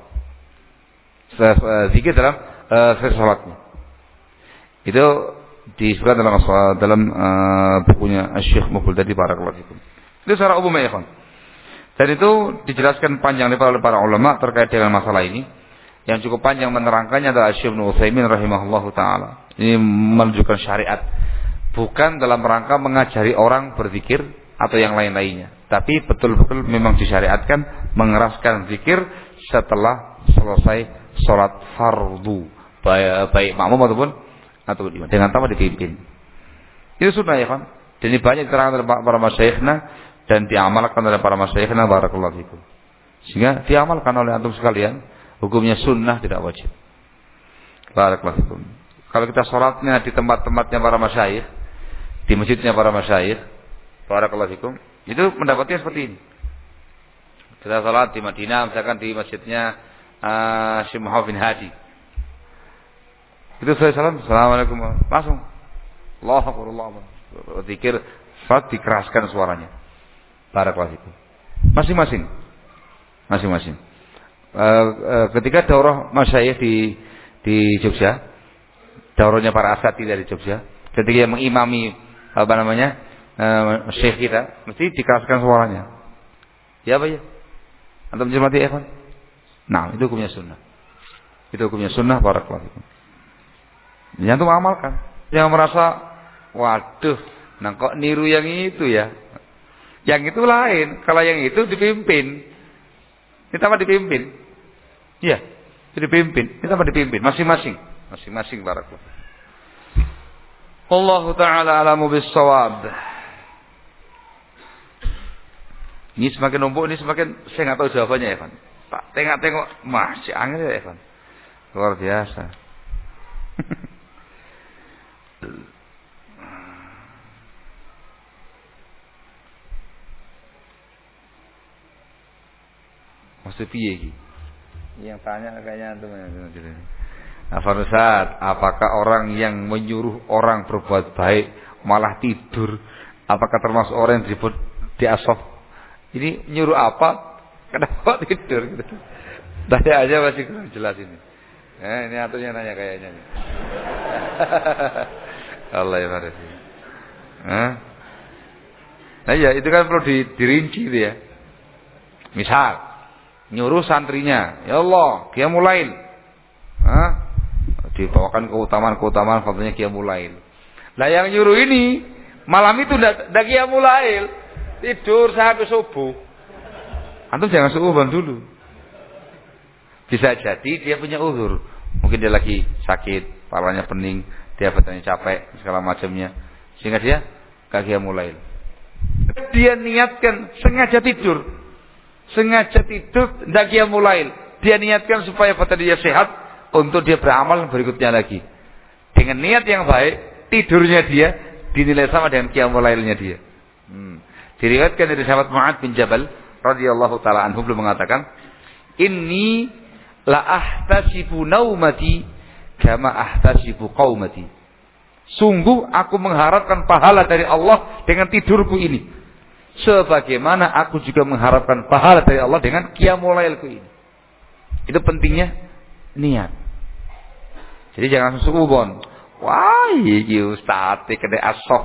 A: Zikir dalam salatnya. Itu disebutkan dalam bukunya Syekh Muqbil tadi, barakallahu fikum. Itu secara umum ya, kawan. Dan itu dijelaskan panjang lebar oleh para ulama terkait dengan masalah ini. Yang cukup panjang menerangkannya adalah Syekh Ibnu Utsaimin rahimahullahu taala. Ini menunjukkan syariat bukan dalam rangka mengajari orang berzikir atau yang lain-lainnya, tapi betul-betul memang disyariatkan mengeraskan zikir setelah selesai salat fardu, baik makmum atau dengan tanpa dipimpin. Itu sunnah ya kan. Dan ini banyak diterangkan oleh para masyayikhna dan diamalkan oleh para masyayikhna, barakallahu fikum. Sehingga diamalkan oleh antum sekalian, hukumnya sunnah tidak wajib. Barakallahu fikum. Kalau kita sholatnya di tempat-tempatnya para masyayikh, di masjidnya para masyayikh, barakallahu fikum, itu pendapatnya seperti ini. Kita sholat di Madinah, misalkan di masjidnya Syekh Muhammad bin Hadi. Itu saya salam, assalamualaikum, langsung Allahu Akbar, Allahu Akbar. Zikir, sholat dikeraskan suaranya. Barakallahu fikum. Masing-masing. Ketika daurah masyayikh di Jogja, daurahnya para asatidz dari Jogja, ketika mengimami syekh kita, mesti dikeraskan suaranya. Ya apa ya? Antum mencermati ikhwan? Nah, itu hukumnya sunnah. Itu hukumnya sunnah, barakallahu fikum. Yang itu amalkan. Yang merasa, waduh, nah kok niru yang itu ya? Yang itu lain. Kalau yang itu dipimpin, kita mah dipimpin. Iya, dipimpin. Kita mah dipimpin. Masing-masing, barakallahu. Wallahu ta'ala alamu bis-shawab. Ini semakin numpuk, ini semakin saya nggak tahu jawabannya ya, Evan. Tak tengok masih angin ya, Evan. Luar biasa. Maksud piye iki? Yang tanya kayaknya antum ya. Afan Ustaz, apakah orang yang menyuruh orang berbuat baik malah tidur, apakah termasuk orang yang disebut diasaf? Ini nyuruh apa? Kenapa tidur gitu? Tanya aja masih kurang jelas ini. Ini aturnya nanya kayaknya nih. Allah ya Faris. Nah ya itu kan perlu dirinci gitu ya. Misal nyuruh santrinya, ya Allah, qiyamul lail. Dibawakan keutamaan fadilnya qiyamul lail. Lah yang nyuruh ini malam itu ndak qiyamul lail, tidur sampai subuh. Antum jangan suudzon dulu. Bisa jadi dia punya uzur. Mungkin dia lagi sakit, kepalanya pening, dia badannya capek, segala macamnya. Sehingga dia enggak qiyamul lail. Dia niatkan sengaja tidur, enggak qiyamul lail. Dia niatkan supaya badan dia sehat untuk dia beramal berikutnya lagi. Dengan niat yang baik, tidurnya dia dinilai sama dengan qiyamul lailnya dia. Diriwayatkan dari sahabat Mu'adz bin Jabal radhiyallahu taala anhu beliau mengatakan, "Inni la ahtasibu naumati kama ahtasibu qaumati." Sungguh aku mengharapkan pahala dari Allah dengan tidurku ini, sebagaimana aku juga mengharapkan pahala dari Allah dengan qiyamul lailku ini. Itu pentingnya niat. Jadi jangan suudzon. Wah, iki ustaz kena asaf.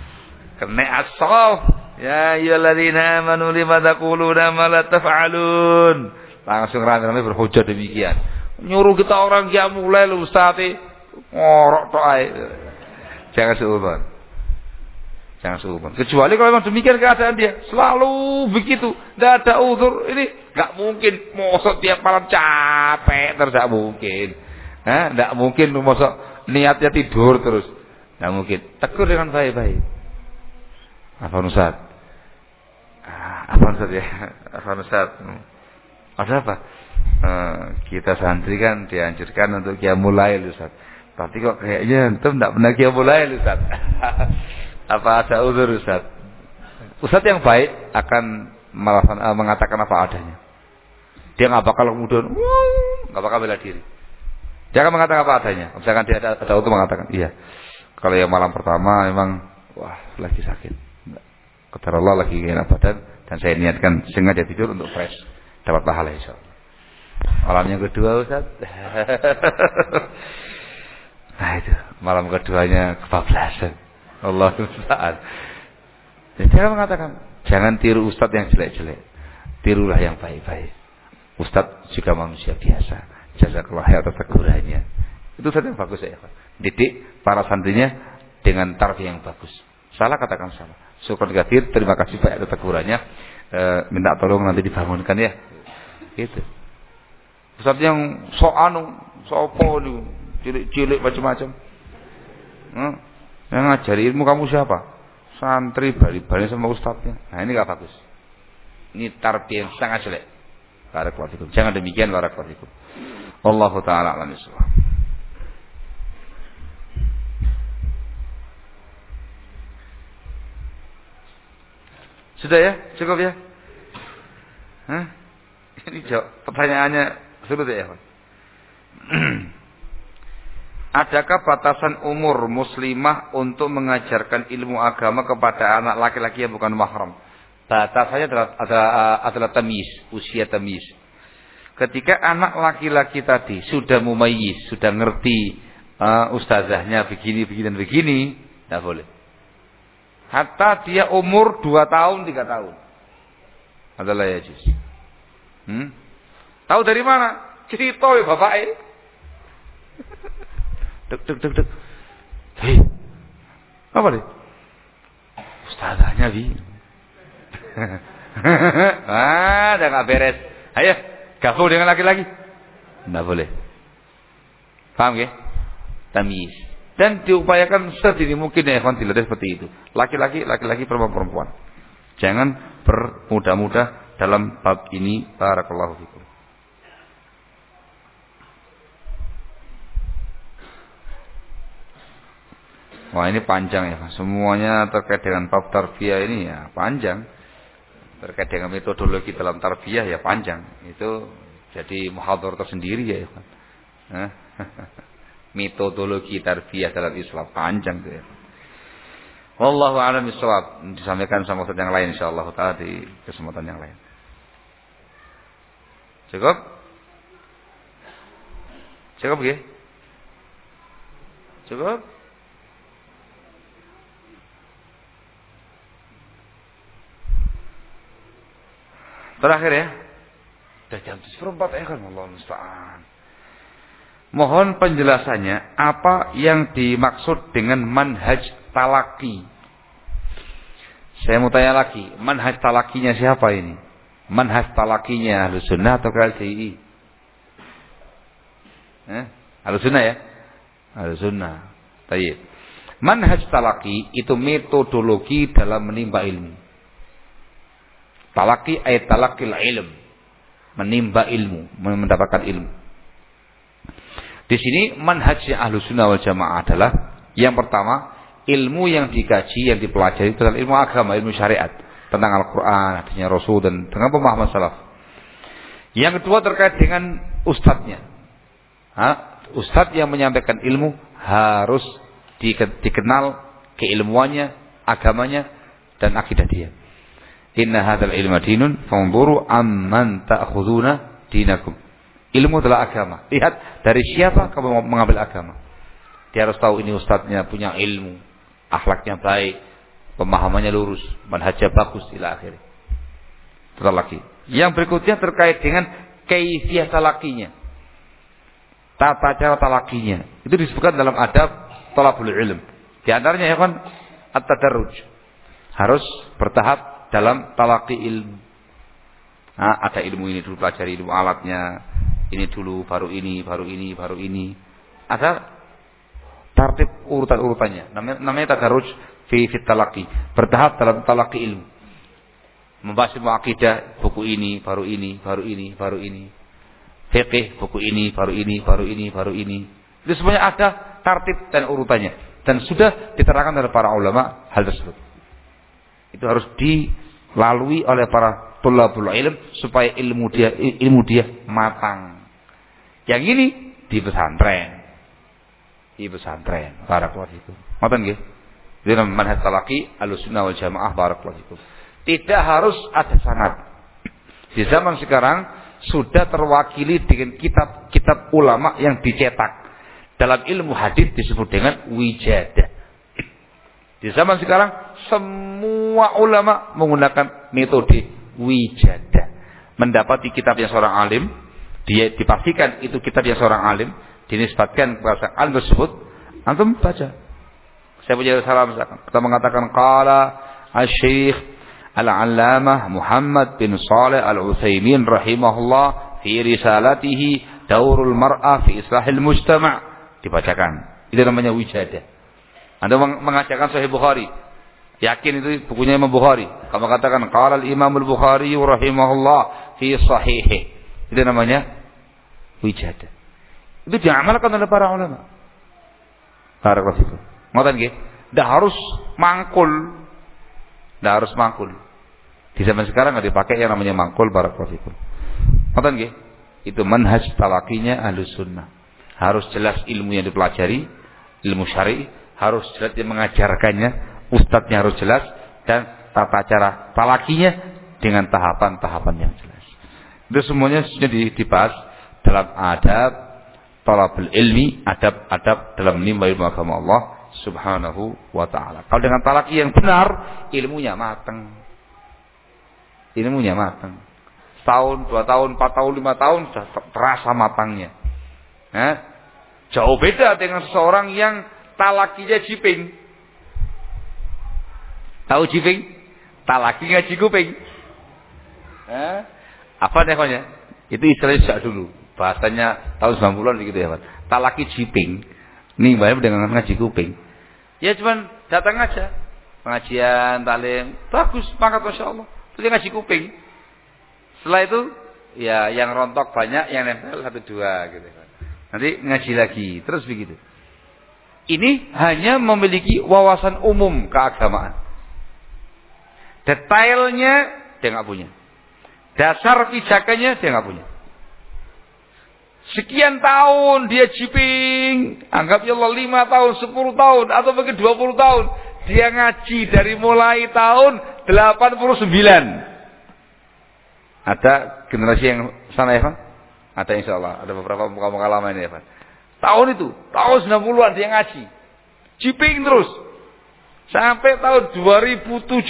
A: Ya ayyuhalladzina amanu lima taquluna ma la taf'alun. Langsung rame-rame berhujjah demikian. Nyuruh kita orang qiyamul lail ustaz ngorok tok ae. Jangan suudzon. Kecuali kalau memang demikian keadaan dia, selalu begitu, enggak ada uzur, ini enggak mungkin mosok tiap malam capek, tidak mungkin. Enggak mungkin mosok niatnya tidur terus. Enggak mungkin. Tegur dengan baik-baik. Apa Ustaz? Apa Ustaz ya? Apa Ustaz? Ada apa? Kita santri kan dianjurkan untuk qiyamul lail Ustaz. Tapi kok kayaknya antum enggak pernah qiyamul lail Ustaz. Apa ada uzur Ustaz? Ustaz yang baik akan mengatakan apa adanya. Dia enggak bakal kemudian enggak bakal bela diri. Dia akan mengatakan apa adanya. Misalkan dia ada untuk mengatakan, iya. Kalau yang malam pertama memang wah lagi sakit. Kata Allah lagi enak badan dan saya niatkan sengaja tidur untuk fresh dapat pahala insyaallah. Malam yang kedua Ustaz. Nah itu malam keduanya kebablasan. Allah musta'an. Jadi dia mengatakan jangan tiru Ustaz yang jelek-jelek. Tirulah yang baik-baik. Ustaz juga manusia biasa. Jazakallah atas tegurannya. Itu saja yang bagus ya. Didik para santrinya dengan tarbiyah yang bagus. Salah katakan salah. Syukur katsir, terima kasih Pak atas tegurannya. Minta tolong nanti dibangunkan ya. Gitu. Ustaz yang sopo niku, cilik-cilik macam-macam. Yang ngajari ilmu kamu siapa? Santri bali-bali sama ustaznya. Nah, ini enggak bagus. Ini tarbiyah yang sangat jelek. Barakallahu fikum. Jangan demikian barakallahu fikum. Wallahu taala a'lam bishawab. Sudah ya? Cukup ya? Hah? Ini jawab pertanyaannya sulit ya, Pak. Adakah batasan umur muslimah untuk mengajarkan ilmu agama kepada anak laki-laki yang bukan mahram? Batasannya adalah tamyiz, usia tamyiz. Ketika anak laki-laki tadi sudah mumayyiz, sudah ngerti ustazahnya begini dan begini, tidak boleh. Hatta dia umur 2 tahun, 3 tahun. Adalah ya juz. Tahu dari mana? Cerita ya bapaknya. Dek. Hei. Apa nih? Ustazahnya bi. Dah nggak beres. Ayo, gabung dengan laki-laki. Nggak boleh. Paham ya? Tamyiz. Dan diupayakan sedini mungkin ya ikhwan dilatih seperti itu. Laki-laki, perempuan. Jangan bermudah-mudah dalam bab ini. Barakallahu fikum. Wah ini panjang ya. Semuanya terkait dengan bab tarbiyah ini ya panjang. Terkait dengan metodologi dalam tarbiyah ya panjang. Itu jadi muhadharah tersendiri ya. Metodologi tarbiyah dalam Islam panjang tuh ya. Wallahu a'lam bishawab. Disampaikan sama ustaz yang lain insyaallah taala di kesempatan yang lain. Cukup? Cukup nggih? Cukup? Terakhir ya. Sudah jam 4 ya kan Allah musta'an. Mohon penjelasannya apa yang dimaksud dengan manhaj talaki. Saya mau tanya lagi, manhaj talakinya siapa ini? Manhaj talakinya Ahlus Sunnah atau KLCI? Ahlus Sunnah ya? Ahlus Sunnah. Baik. Manhaj talaki itu metodologi dalam menimba ilmu. Talaki ayat talakil ilm. Menimba ilmu, mendapatkan ilmu. Di sini manhajnya Ahlus Sunnah wal Jamaah adalah yang pertama, ilmu yang dikaji, yang dipelajari itu adalah ilmu agama, ilmu syariat tentang Al-Qur'an, hadisnya Rasul dan dengan pemahaman salaf. Yang kedua terkait dengan ustadznya. Ustadz yang menyampaikan ilmu harus dikenal keilmuannya, agamanya dan akidah dia. Inna hadzal ilma dinun fanzuru amman ta'khuduna dinakum. Ilmu adalah agama. Lihat dari siapa kamu mengambil agama. Dia harus tahu ini ustadznya punya ilmu, akhlaknya baik, pemahamannya lurus, manhajnya bagus ila akhir. Total lagi. Yang berikutnya terkait dengan kaifiyah talakinya. Tata cara talakinya. Itu disebutkan dalam adab thalabul ilm. Di antaranya ya kan at-tadarruj. Harus bertahap dalam talaki ilmu. Ada ilmu ini dulu pelajari ilmu alatnya. Ini dulu, baru ini. ada tertib urutan-urutannya. Namanya tadarruj fi talaqi. Bertahap dalam talaqi ilmu. Membahas ilmu akidah, buku ini, baru ini, baru ini, baru ini. Fiqih, buku ini, baru ini, baru ini, baru ini. Itu semuanya ada tertib dan urutannya. Dan sudah diterangkan oleh para ulama hal tersebut. Itu harus dilalui oleh para thalabul ilm supaya ilmu dia matang. Yang ini di pesantren. Di pesantren. Barakallahu fikum. Ngoten nggih. Itu namanya manhaj talaqi Ahlussunnah wal Jamaah barakallahu fikum. Tidak harus ada sanad. Di zaman sekarang sudah terwakili dengan kitab-kitab ulama yang dicetak. Dalam ilmu hadis disebut dengan wijadah. Di zaman sekarang semua ulama menggunakan metode wijadah. Mendapati kitab yang seorang alim, dia dipastikan itu kitab yang seorang alim, dinisbatkan kepada alim tersebut, antum baca. Saya punya salam misalkan. Kita mengatakan qala asy-syekh Al-Allamah Muhammad bin Shalih Al-Utsaimin rahimahullah fi risalatihi Daurul Mar'ah fi Islahil Mujtama'. Dibacakan. Itu namanya wijadah. Anda mengajarkan Sahih Bukhari. Yakin itu bukunya Imam Bukhari. Kamu katakan qala al-Imam al-Bukhari rahimahullah fi sahihih. Itu namanya wijadah. Itu diamalkan oleh para ulama. Barakallahu fikum. Ngoten nggih? Enggak harus mangkul. Enggak harus mangkul. Di zaman sekarang enggak dipakai yang namanya mangkul, barakallahu fikum. Ngoten nggih? Itu manhaj talaqinya Ahlussunnah. Harus jelas ilmu yang dipelajari, ilmu syar'i, harus jelas dia mengajarkannya, ustadznya harus jelas, dan tata cara talakinya dengan tahapan-tahapan yang jelas. Itu semuanya sudah dibahas dalam adab talabul ilmi, adab-adab dalam menimba ilmu agama Allah Subhanahu wa ta'ala. Kalau dengan talaki yang benar, ilmunya matang. Ilmunya matang. Setahun, 2 tahun, 4 tahun, 5 tahun sudah terasa matangnya. Jauh beda dengan seseorang yang talakinya jiping. Tahu jiping? Talaki ngaji kuping. Apa namanya? Itu istilahnya sejak dulu. Bahasanya tahun 90-an gitu ya, Pak. Talaki jiping. Nih bayar dengan ngaji kuping. Ya cuman datang aja. Pengajian, talim, bagus, mangkat Masya Allah. Terus ngaji kuping. Setelah itu, ya yang rontok banyak, yang nempel 1-2 gitu. Nanti ngaji lagi, terus begitu. Ini hanya memiliki wawasan umum keagamaan. Detailnya dia nggak punya. Dasar pijakannya dia nggak punya. Sekian tahun dia jiping, anggap ya Allah 5 tahun, 10 tahun, atau mungkin 20 tahun. Dia ngaji dari mulai tahun 89. Ada generasi yang sana ya Pak? Ada insya Allah, ada beberapa muka-muka lama ini ya Pak. Tahun itu, tahun 90-an dia ngaji. Jiping terus. Sampai tahun 2017.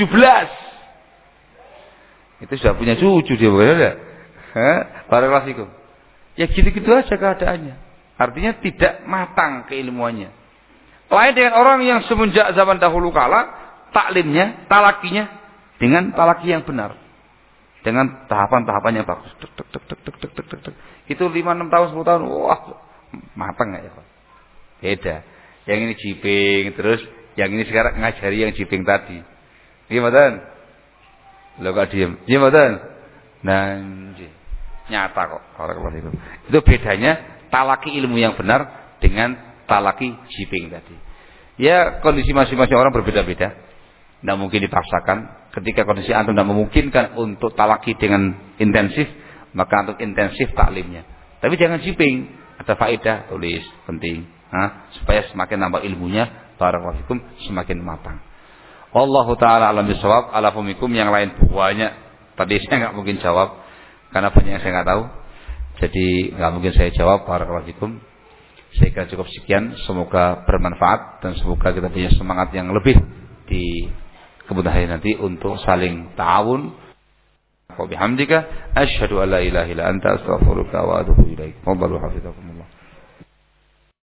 A: Itu sudah punya cucu dia bukan ada? Barakallahu fikum. Ya gitu-gitu aja keadaannya. Artinya tidak matang keilmuannya. Lain dengan orang yang semenjak zaman dahulu kala, taklimnya, talakinya dengan talaki yang benar. Dengan tahapan-tahapannya bagus. Itu 5-6 tahun, 10 tahun, wah, matang ya Pak. Beda. Yang ini jiping, terus yang ini sekarang ngajari yang jiping tadi. Gimana? Lo gak diem. Gimana? Nanti nyata kok. Itu bedanya talaki ilmu yang benar dengan talaki jiping tadi. Ya kondisi masing-masing orang berbeda-beda. Tidak mungkin dipaksakan. Ketika kondisi antum tidak memungkinkan untuk talaki dengan intensif, maka antum intensif taklimnya. Tapi jangan jiping. Ada faedah, tulis, penting. Supaya semakin nambah ilmunya, barakallahu fikum, semakin matang. Wallahu ta'ala alam bisawab, ala fumikum yang lain banyak. Tadi saya nggak mungkin jawab, karena banyak yang saya nggak tahu. Jadi nggak mungkin saya jawab, barakallahu fikum. Saya kira cukup sekian, semoga bermanfaat dan semoga kita punya semangat yang lebih di kemudian hari nanti untuk saling ta'awun. Wa bihamdika asyhadu an la ilaha illa anta astaghfiruka wa atubu ilaik. Wallahu hafizakumullah.